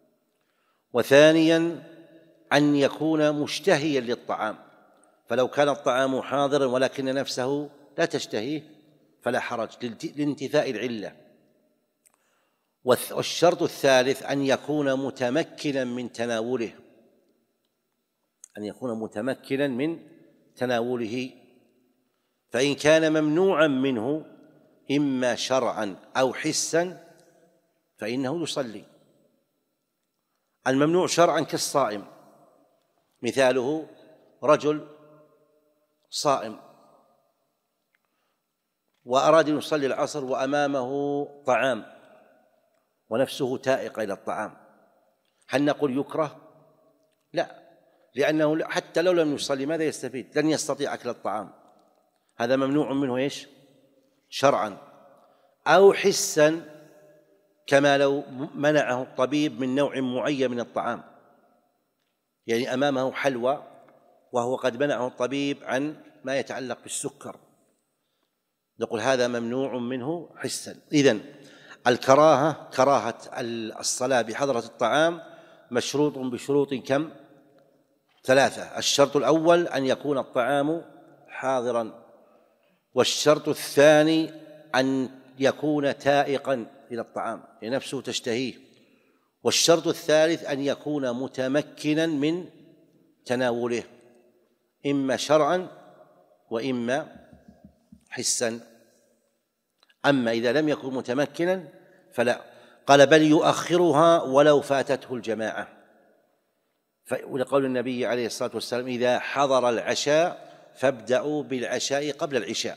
وثانيا أن يكون مشتهيا للطعام، فلو كان الطعام حاضرا ولكن نفسه لا تشتهيه فلا حرج لانتفاء العلة. والشرط الثالث أن يكون متمكنا من تناوله، أن يكون متمكنا من تناوله، فإن كان ممنوعا منه إما شرعا أو حسا فإنه يصلي. الممنوع شرعا كالصائم، مثاله رجل صائم وأراد أن يصلي العصر وأمامه طعام ونفسه تائقة إلى الطعام، هل نقول يكره؟ لا، لأنه حتى لو لم يصلي ماذا يستفيد؟ لن يستطيع أكل الطعام، هذا ممنوع منه إيش؟ شرعا أو حسا، كما لو منعه الطبيب من نوع معين من الطعام، يعني أمامه حلوى وهو قد منعه الطبيب عن ما يتعلق بالسكر، نقول هذا ممنوع منه حسا. إذن الكراهة، كراهة الصلاة بحضرة الطعام مشروط بشروط كم؟ ثلاثة. الشرط الأول أن يكون الطعام حاضرا، والشرط الثاني أن يكون تائقا إلى الطعام لنفسه تشتهيه، والشرط الثالث أن يكون متمكنا من تناوله إما شرعا وإما حسا. أما إذا لم يكن متمكنا فلا. قال: بل يؤخرها ولو فاتته الجماعة، ولقول النبي عليه الصلاة والسلام: إذا حضر العشاء فابدأوا بالعشاء قبل العشاء.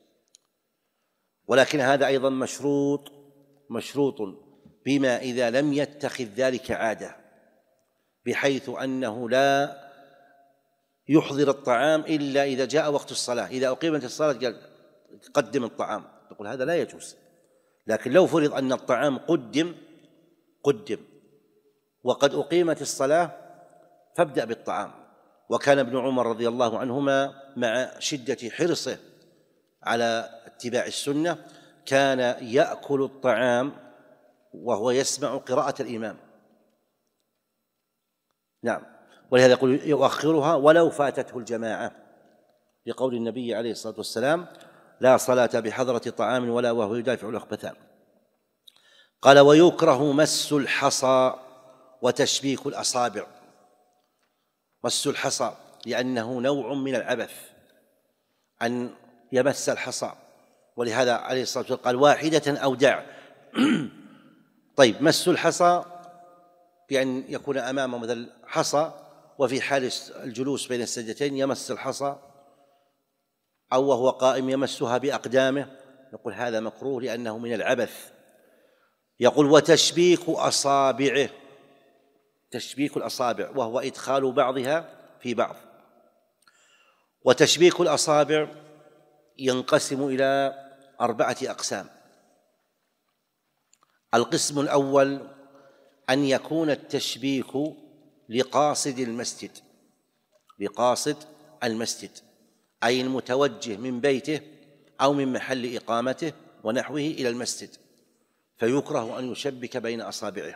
ولكن هذا أيضا مشروط مشروط بما إذا لم يتخذ ذلك عادة، بحيث أنه لا يحضر الطعام إلا إذا جاء وقت الصلاة، إذا أقيمت الصلاة قال قدم الطعام، نقول هذا لا يجوز. لكن لو فرض أن الطعام قدم قدم وقد أقيمت الصلاة فابدأ بالطعام. وكان ابن عمر رضي الله عنهما مع شدة حرصه على اتباع السنة كان يأكل الطعام وهو يسمع قراءة الإمام. نعم، ولهذا يقول: يؤخرها ولو فاتته الجماعة، لقول النبي عليه الصلاة والسلام: لا صلاة بحضرة طعام ولا وهو يدافع الأخبثان. قال: ويكره مس الحصى وتشبيك الأصابع. مس الحصى لأنه نوع من العبث أن يمس الحصى، ولهذا عليه الصلاة والسلام قال: واحدة أو دع. طيب، مس الحصى بأن يكون أمامه مثل حصى وفي حال الجلوس بين السجدتين يمس الحصى، أو وهو قائم يمسها بأقدامه، نقول هذا مكروه لأنه من العبث. يقول: وتشبيك أصابعه، تشبيك الأصابع وهو إدخال بعضها في بعض. وتشبيك الأصابع ينقسم إلى أربعة أقسام. القسم الأول أن يكون التشبيك لقاصد المسجد، لقاصد المسجد أي المتوجه من بيته أو من محل إقامته ونحوه إلى المسجد، فيكره أن يشبك بين أصابعه،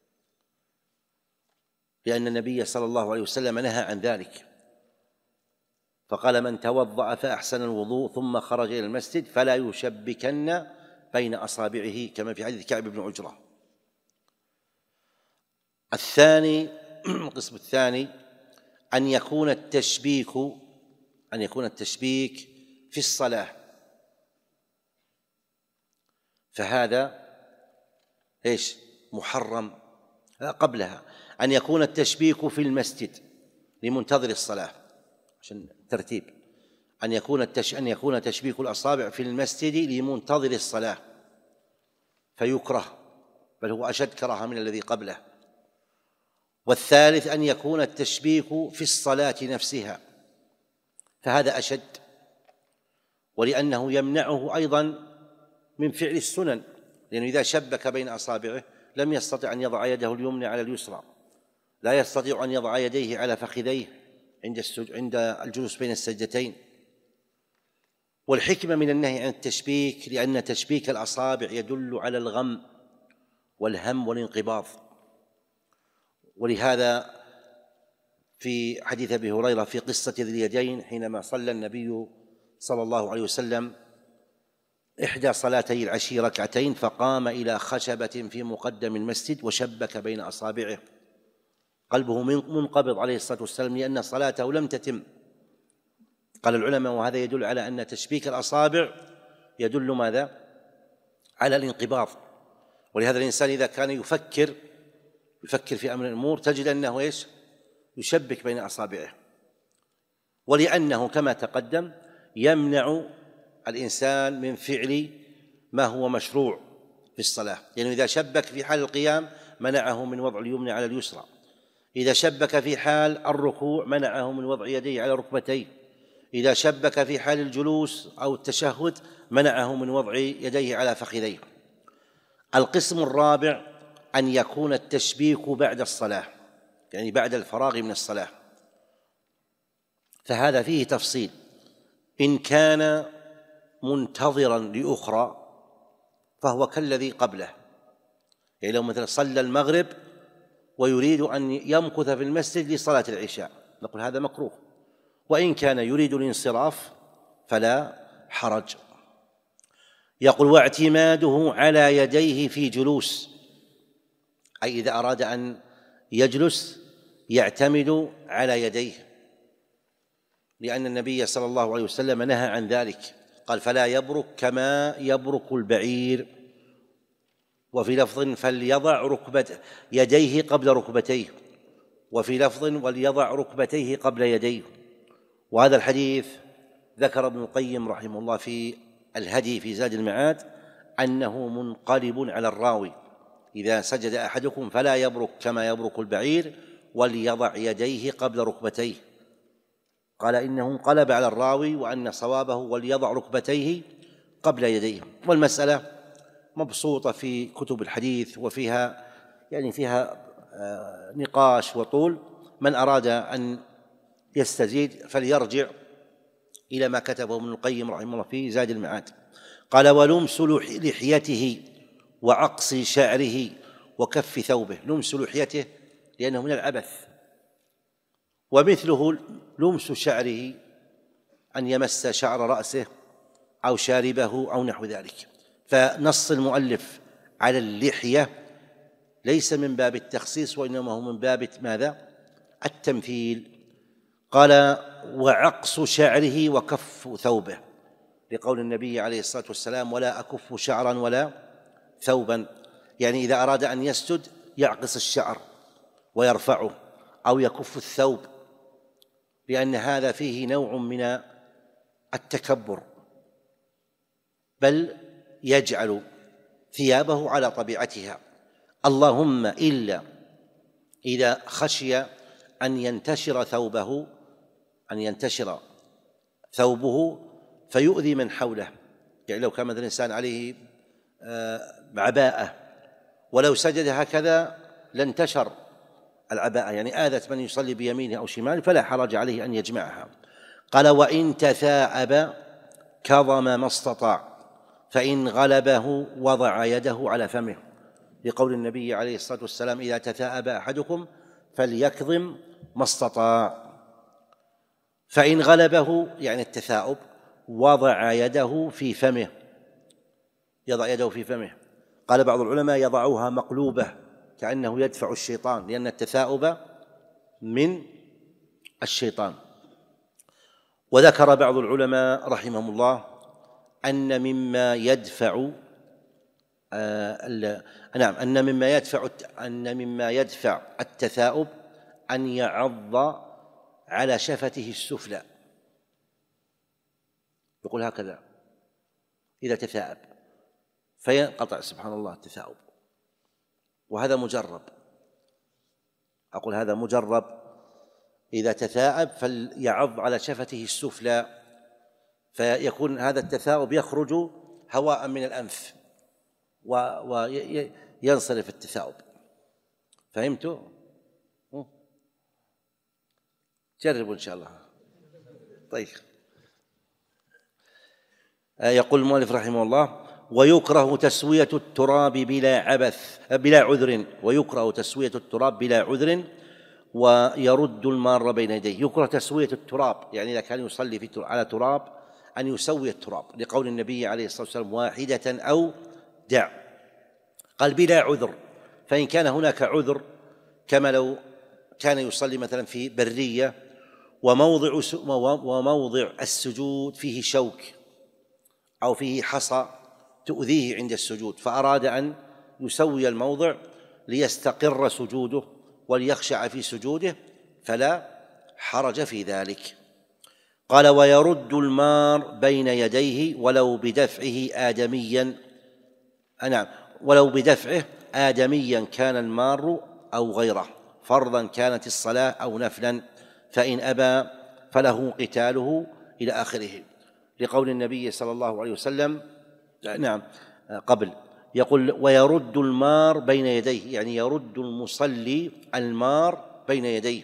لأن النبي صلى الله عليه وسلم نهى عن ذلك، فقال: من توضأ فأحسن الوضوء ثم خرج إلى المسجد فلا يشبكن بين أصابعه، كما في حديث كعب بن عجرة. الثاني، القسم الثاني أن يكون التشبيك أن يكون التشبيك في الصلاة، فهذا إيش؟ محرم. قبلها أن يكون التشبيك في المسجد لمنتظر الصلاة، عشان ترتيب، أن يكون التش... أن يكون تشبيك الأصابع في المسجد لمنتظر الصلاة، فيكره، بل هو أشد كراهة من الذي قبله. والثالث أن يكون التشبيك في الصلاة نفسها، فهذا أشد، ولأنه يمنعه أيضا من فعل السنن، لأنه إذا شبك بين أصابعه لم يستطع أن يضع يده اليمنى على اليسرى، لا يستطيع أن يضع يديه على فخذيه عند عند الجلوس بين السجدتين. والحكمة من النهي عن التشبيك لأن تشبيك الأصابع يدل على الغم والهم والانقباض. ولهذا في حديث أبي هريرة في قصة ذي اليدين حينما صلى النبي صلى الله عليه وسلم إحدى صلاتي العشي ركعتين، فقام إلى خشبة في مقدم المسجد وشبك بين أصابعه، قلبه منقبض عليه الصلاة والسلام لأن صلاته لم تتم. قال العلماء وهذا يدل على أن تشبيك الأصابع يدل ماذا؟ على الانقباض. ولهذا الإنسان إذا كان يفكر يفكر في أمر الأمور تجد أنه إيش؟ يشبك بين أصابعه، ولأنه كما تقدم يمنع الإنسان من فعل ما هو مشروع في الصلاة، لأنه يعني إذا شبك في حال القيام منعه من وضع اليمنى على اليسرى، إذا شبك في حال الركوع منعه من وضع يديه على ركبتيه، إذا شبك في حال الجلوس أو التشهد منعه من وضع يديه على فخذيه. القسم الرابع أن يكون التشبيك بعد الصلاة، يعني بعد الفراغ من الصلاة، فهذا فيه تفصيل. إن كان منتظرا لأخرى فهو كالذي قبله، يعني لو مثلا صلى المغرب ويريد أن يمكث في المسجد لصلاة العشاء نقول هذا مكروه، وإن كان يريد الانصراف فلا حرج. يقول واعتماده على يديه في جلوس، أي إذا أراد أن يجلس يعتمد على يديه، لأن النبي صلى الله عليه وسلم نهى عن ذلك، قال فلا يبرك كما يبرك البعير، وفي لفظ فليضع ركبته يديه قبل ركبتيه، وفي لفظ وليضع ركبتيه قبل يديه. وهذا الحديث ذكر ابن القيم رحمه الله في الهدي في زاد المعاد أنه منقلب على الراوي، إذا سجد أحدكم فلا يبرك كما يبرك البعير وليضع يديه قبل ركبتيه، قال إنه انقلب على الراوي وأن صوابه وليضع ركبتيه قبل يديه. والمسألة مبسوطة في كتب الحديث وفيها يعني فيها نقاش وطول، من أراد أن يستزيد فليرجع إلى ما كتبه ابن القيم رحمه الله في زاد المعاد. قال ولمس لحيته وعقص شعره وكف ثوبه، لمس لحيته لأنه من العبث، ومثله لمس شعره أن يمس شعر رأسه أو شاربه أو نحو ذلك. فنص المؤلف على اللحية ليس من باب التخصيص وإنما هو من باب ماذا؟ التمثيل. قال وعقص شعره وكف ثوبه، لقول النبي عليه الصلاة والسلام ولا أكف شعرا ولا ثوبا، يعني إذا أراد أن يسجد يعقص الشعر ويرفعه أو يكف الثوب، لأن هذا فيه نوع من التكبر، بل يجعل ثيابه على طبيعتها، اللهم إلا إذا خشي أن ينتشر ثوبه أن ينتشر ثوبه فيؤذي من حوله، يعني لو كان مثلا الإنسان عليه عباءة ولو سجد هكذا لانتشر العباءة، يعني آذت من يصلي بيمينه أو شماله فلا حرج عليه أن يجمعها. قال وإن تثاءب كظم ما استطاع، فإن غلبه وضع يده على فمه، لقول النبي عليه الصلاة والسلام إذا تثاءب أحدكم فليكظم ما استطاع، فإن غلبه يعني التثاؤب وضع يده في فمه، يضع يده في فمه. قال بعض العلماء يضعها مقلوبة كأنه يدفع الشيطان، لأن التثاؤب من الشيطان. وذكر بعض العلماء رحمهم الله أن مما يدفع آه نعم أن مما يدفع أن مما يدفع التثاؤب أن يعض على شفته السفلى، يقول هكذا إذا تثاءب، فينقطع سبحان الله التثاؤب. وهذا مجرب، أقول هذا مجرب، إذا تثاءب فليعض على شفته السفلى فيكون هذا التثاؤب يخرج هواء من الأنف وينصرف التثاؤب. فهمتوا؟ جربوا إن شاء الله. طيب، يقول المؤلف رحمه الله: ويكره تسوية التراب بلا عبث بلا عذر ويكره تسوية التراب بلا عذر ويرد المار بين يديه. يكره تسوية التراب، يعني إذا كان يصلي في على تراب أن يسوي التراب، لقول النبي عليه الصلاة والسلام: واحدة أو دع. قال بلا عذر، فإن كان هناك عذر كما لو كان يصلي مثلا في برية وموضع وموضع السجود فيه شوك أو فيه حصى تؤذيه عند السجود، فأراد أن يسوي الموضع ليستقر سجوده وليخشع في سجوده، فلا حرج في ذلك. قال: ويرد المار بين يديه ولو بدفعه آدميا، نعم، ولو بدفعه آدميا كان المار أو غيره، فرضا كانت الصلاة أو نفلا، فإن أبى فله قتاله إلى آخره، لقول النبي صلى الله عليه وسلم، نعم قبل، يقول: ويرد المار بين يديه، يعني يرد المصلي المار بين يديه،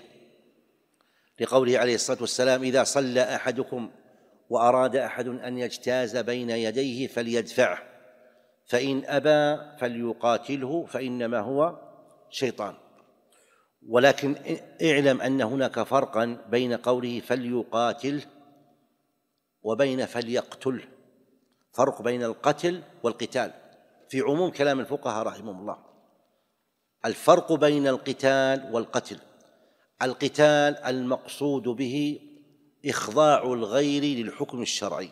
لقوله عليه الصلاة والسلام: إذا صلى أحدكم وأراد أحد أن يجتاز بين يديه فليدفعه، فإن أبى فليقاتله فإنما هو شيطان. ولكن اعلم أن هناك فرقا بين قوله فليقاتل وبين فليقتل، فرق بين القتل والقتال في عموم كلام الفقهاء رحمهم الله. الفرق بين القتال والقتل: القتال المقصود به إخضاع الغير للحكم الشرعي،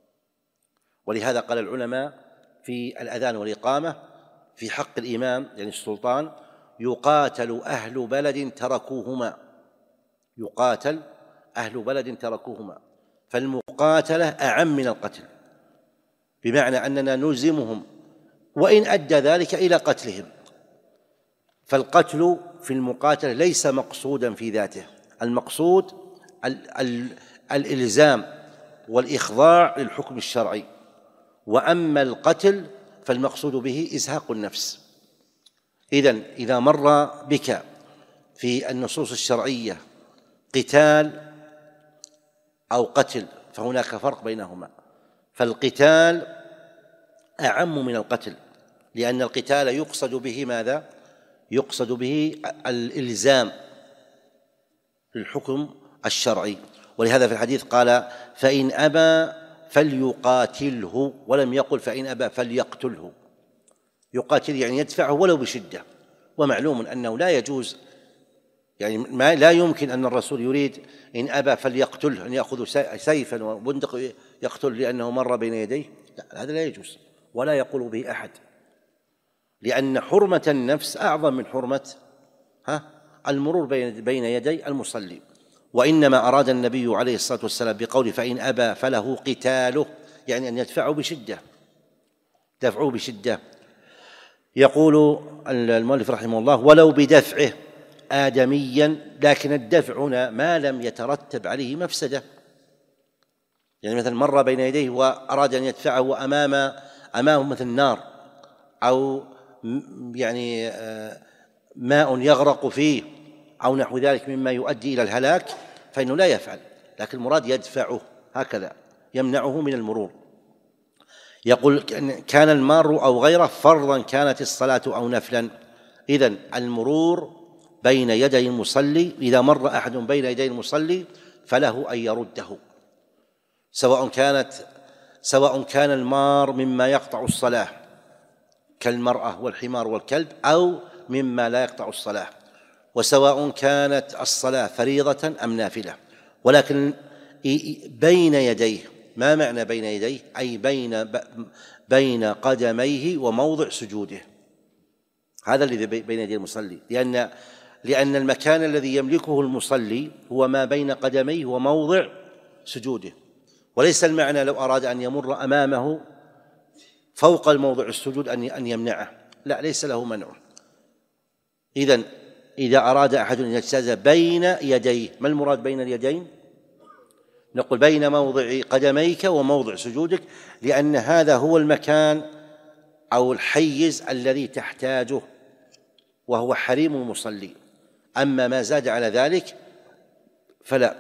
ولهذا قال العلماء في الأذان والإقامة في حق الإمام يعني السلطان: يقاتل أهل بلد تركوهما، يقاتل أهل بلد تركوهما، فالمقاتلة أعم من القتل، بمعنى أننا نلزمهم وإن أدى ذلك إلى قتلهم. فالقتل في المقاتلة ليس مقصودا في ذاته، المقصود ال ال الإلزام والإخضاع للحكم الشرعي، وأما القتل فالمقصود به إزهاق النفس. إذن إذا مر بك في النصوص الشرعية قتال أو قتل فهناك فرق بينهما، فالقتال أعم من القتل، لأن القتال يقصد به ماذا؟ يقصد به الإلزام للحكم الشرعي، ولهذا في الحديث قال: فإن أبى فليقاتله، ولم يقل فإن أبى فليقتله. يقاتل يعني يدفعه ولو بشدة، ومعلوم أنه لا يجوز، يعني ما لا يمكن أن الرسول يريد إن أبى فليقتله أن يأخذ سيفا وبندق يقتل لأنه مر بين يديه، لا، هذا لا يجوز ولا يقول به أحد، لأن حرمة النفس أعظم من حرمة ها المرور بين يدي المصلي. وإنما أراد النبي عليه الصلاة والسلام بقوله فإن أبى فله قتاله، يعني أن يدفعه بشدة، دفعه بشدة. يقول المؤلف رحمه الله: ولو بدفعه آدميا، لكن الدفع هنا ما لم يترتب عليه مفسدة، يعني مثلا مر بين يديه وأراد أن يدفعه وأمام أمامه مثل نار أو يعني ماء يغرق فيه أو نحو ذلك مما يؤدي إلى الهلاك، فإنه لا يفعل، لكن المراد يدفعه هكذا، يمنعه من المرور. يقول: كان المار أو غيره، فرضا كانت الصلاة أو نفلا. إذن المرور بين يدي المصلي، إذا مر أحد بين يدي المصلي فله أن يرده، سواء كانت سواء كان المار مما يقطع الصلاة كالمرأة والحمار والكلب، أو مما لا يقطع الصلاة، وسواء كانت الصلاة فريضة أم نافلة. ولكن بين يديه، ما معنى بين يديه؟ أي بين بين قدميه وموضع سجوده، هذا الذي بين يدي المصلي، لأن لأن المكان الذي يملكه المصلي هو ما بين قدميه وموضع سجوده، وليس المعنى لو أراد أن يمر أمامه فوق الموضع السجود أن يمنعه، لا، ليس له منع. إذن إذا أراد أحد أن يجتاز بين يديه، ما المراد بين اليدين؟ نقول بين موضع قدميك وموضع سجودك، لأن هذا هو المكان أو الحيز الذي تحتاجه، وهو حريم المصلي. أما ما زاد على ذلك فلا.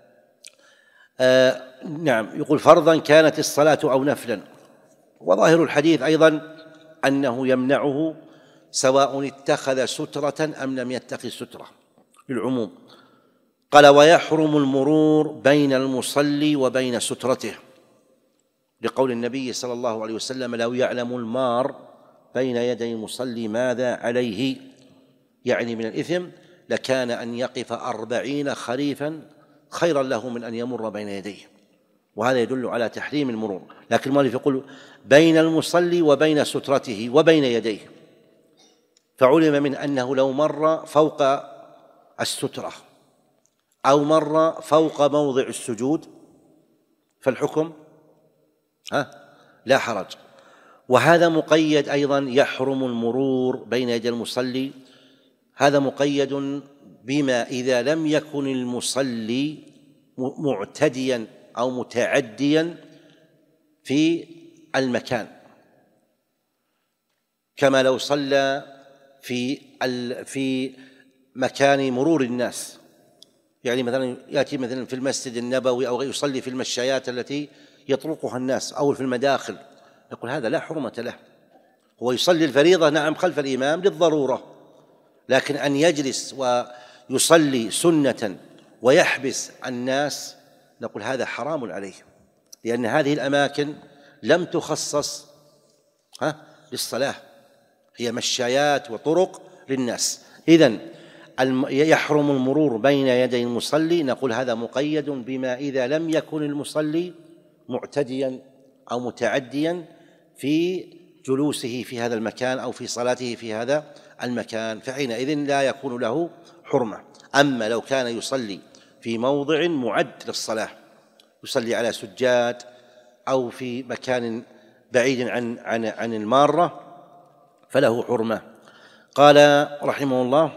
آه نعم. يقول فرضا كانت الصلاة أو نفلا، وظاهر الحديث أيضا أنه يمنعه سواء اتخذ سترة أم لم يتخذ سترة للعموم. قال ويحرم المرور بين المصلي وبين سترته، لقول النبي صلى الله عليه وسلم لو يعلم المار بين يدي المصلي ماذا عليه، يعني من الإثم، لكان أن يقف أربعين خريفا خيرا له من أن يمر بين يديه. وهذا يدل على تحريم المرور. لكن المؤلف يقول بين المصلي وبين سترته وبين يديه، فعلم من أنه لو مر فوق السترة أو مر فوق موضع السجود فالحكم ها لا حرج. وهذا مقيد أيضا، يحرم المرور بين يدي المصلي، هذا مقيد بما إذا لم يكن المصلي معتديا أو متعديا في المكان، كما لو صلى في في مكان مرور الناس، يعني مثلا يأتي مثلا في المسجد النبوي أو يصلي في المشايات التي يطرقها الناس أو في المداخل، يقول هذا لا حرمة له. هو يصلي الفريضة نعم خلف الإمام للضرورة، لكن أن يجلس ويصلي سنة ويحبس الناس نقول هذا حرام عليه، لأن هذه الأماكن لم تخصص ها للصلاة، هي مشايات وطرق للناس. إذن يحرم المرور بين يدي المصلي، نقول هذا مقيد بما إذا لم يكن المصلي معتديا أو متعديا في جلوسه في هذا المكان أو في صلاته في هذا المكان، فحينئذ لا يكون له حرمة. أما لو كان يصلي في موضع معد للصلاة، يصلي على سجاد أو في مكان بعيد عن عن عن المارة فله حرمة. قال رحمه الله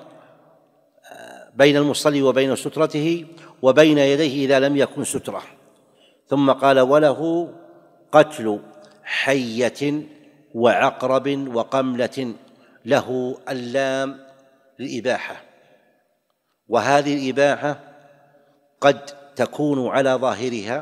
بين المصلي وبين سترته وبين يديه إذا لم يكن سترة. ثم قال وله قتل حية وعقرب وقملة، له اللام للإباحة، وهذه الإباحة قد تكون على ظاهرها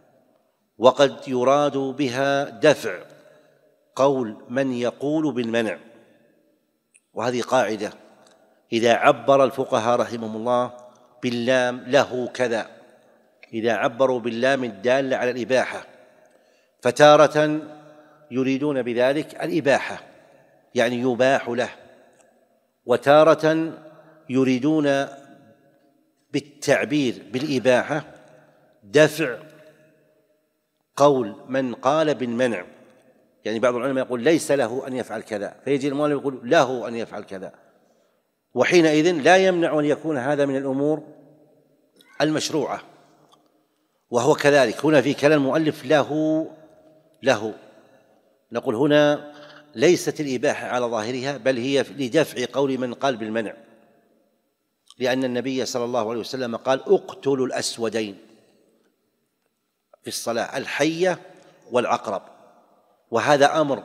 وقد يراد بها دفع قول من يقول بالمنع. وهذه قاعدة، إذا عبر الفقهاء رحمهم الله باللام له كذا، إذا عبروا باللام الدالة على الإباحة، فتارة يريدون بذلك الإباحة يعني يباح له، وتارة يريدون بالتعبير بالإباحة دفع قول من قال بالمنع، يعني بعض العلماء يقول ليس له أن يفعل كذا، فيجي المؤلف يقول له أن يفعل كذا، وحينئذ لا يمنع أن يكون هذا من الأمور المشروعة. وهو كذلك هنا في كلام المؤلف له له نقول هنا ليست الإباحة على ظاهرها، بل هي لدفع قول من قال بالمنع، لأن النبي صلى الله عليه وسلم قال اقتلوا الأسودين في الصلاة، الحية والعقرب، وهذا أمر،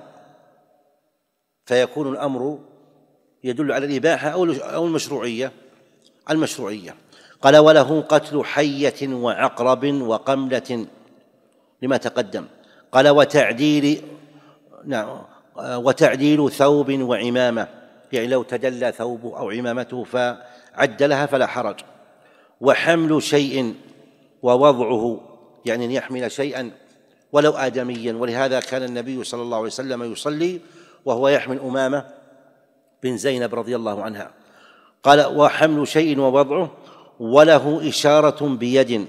فيكون الأمر يدل على الإباحة أو المشروعية المشروعية. قال وله قتل حية وعقرب وقملة لما تقدم. قال وتعديل نعم وتعديل ثوب وعمامة، يعني لو تدلى ثوبه أو عمامته فعدلها فلا حرج. وحمل شيء ووضعه، يعني أن يحمل شيئا ولو آدميا، ولهذا كان النبي صلى الله عليه وسلم يصلي وهو يحمل أمامة بن زينب رضي الله عنها. قال وحمل شيء ووضعه، وله إشارة بيد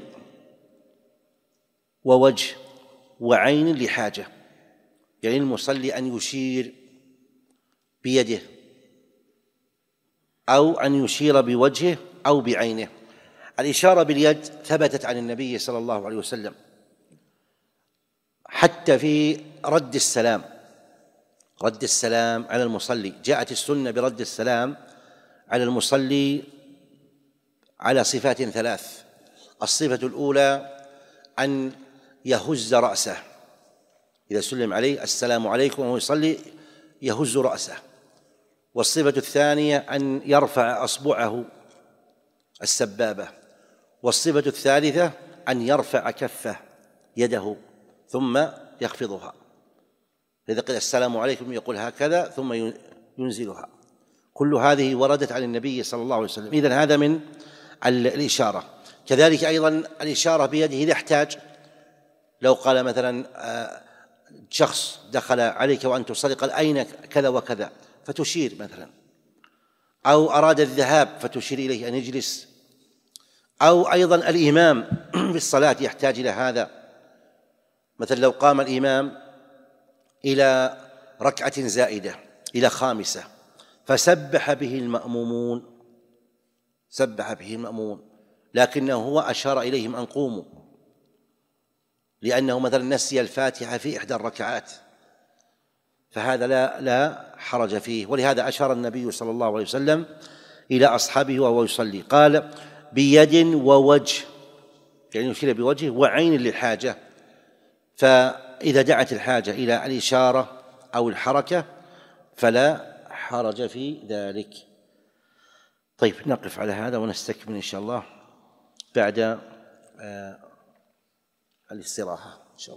ووجه وعين لحاجة، يعني المصلي أن يشير بيده أو أن يشير بوجهه أو بعينه. الإشارة باليد ثبتت عن النبي صلى الله عليه وسلم حتى في رد السلام، رد السلام على المصلي. جاءت السنة برد السلام على المصلي على صفات ثلاث. الصفة الأولى أن يهز رأسه، إذا سلم عليه السلام عليكم وهو يصلي يهز رأسه. والصفة الثانية أن يرفع أصبعه السبابة. والصفة الثالثة أن يرفع كفه يده ثم يخفضها. إذا قيل السلام عليكم يقول هكذا ثم ينزلها. كل هذه وردت عن النبي صلى الله عليه وسلم. إذن هذا من الإشارة. كذلك أيضا الإشارة بيده إذا احتاج، لو قال مثلا شخص دخل عليك وأنت تصلي قال أين كذا وكذا فتشير مثلا، أو أراد الذهاب فتشير إليه أن يجلس، أو أيضا الإمام في الصلاة يحتاج إلى هذا. مثلا لو قام الإمام إلى ركعة زائدة إلى خامسة فسبح به المأمومون، سبح به المأمومون لكنه هو أشار إليهم أن قوموا، لأنه مثلا نسي الفاتحة في إحدى الركعات، فهذا لا لا حرج فيه. ولهذا أشار النبي صلى الله عليه وسلم إلى أصحابه وهو يصلي قال بيد ووجه، يعني يشير بوجهه وعين للحاجة. فإذا دعت الحاجة إلى الإشارة أو الحركة فلا حرج في ذلك. طيب نقف على هذا ونستكمل إن شاء الله بعد الاستراحة إن شاء الله.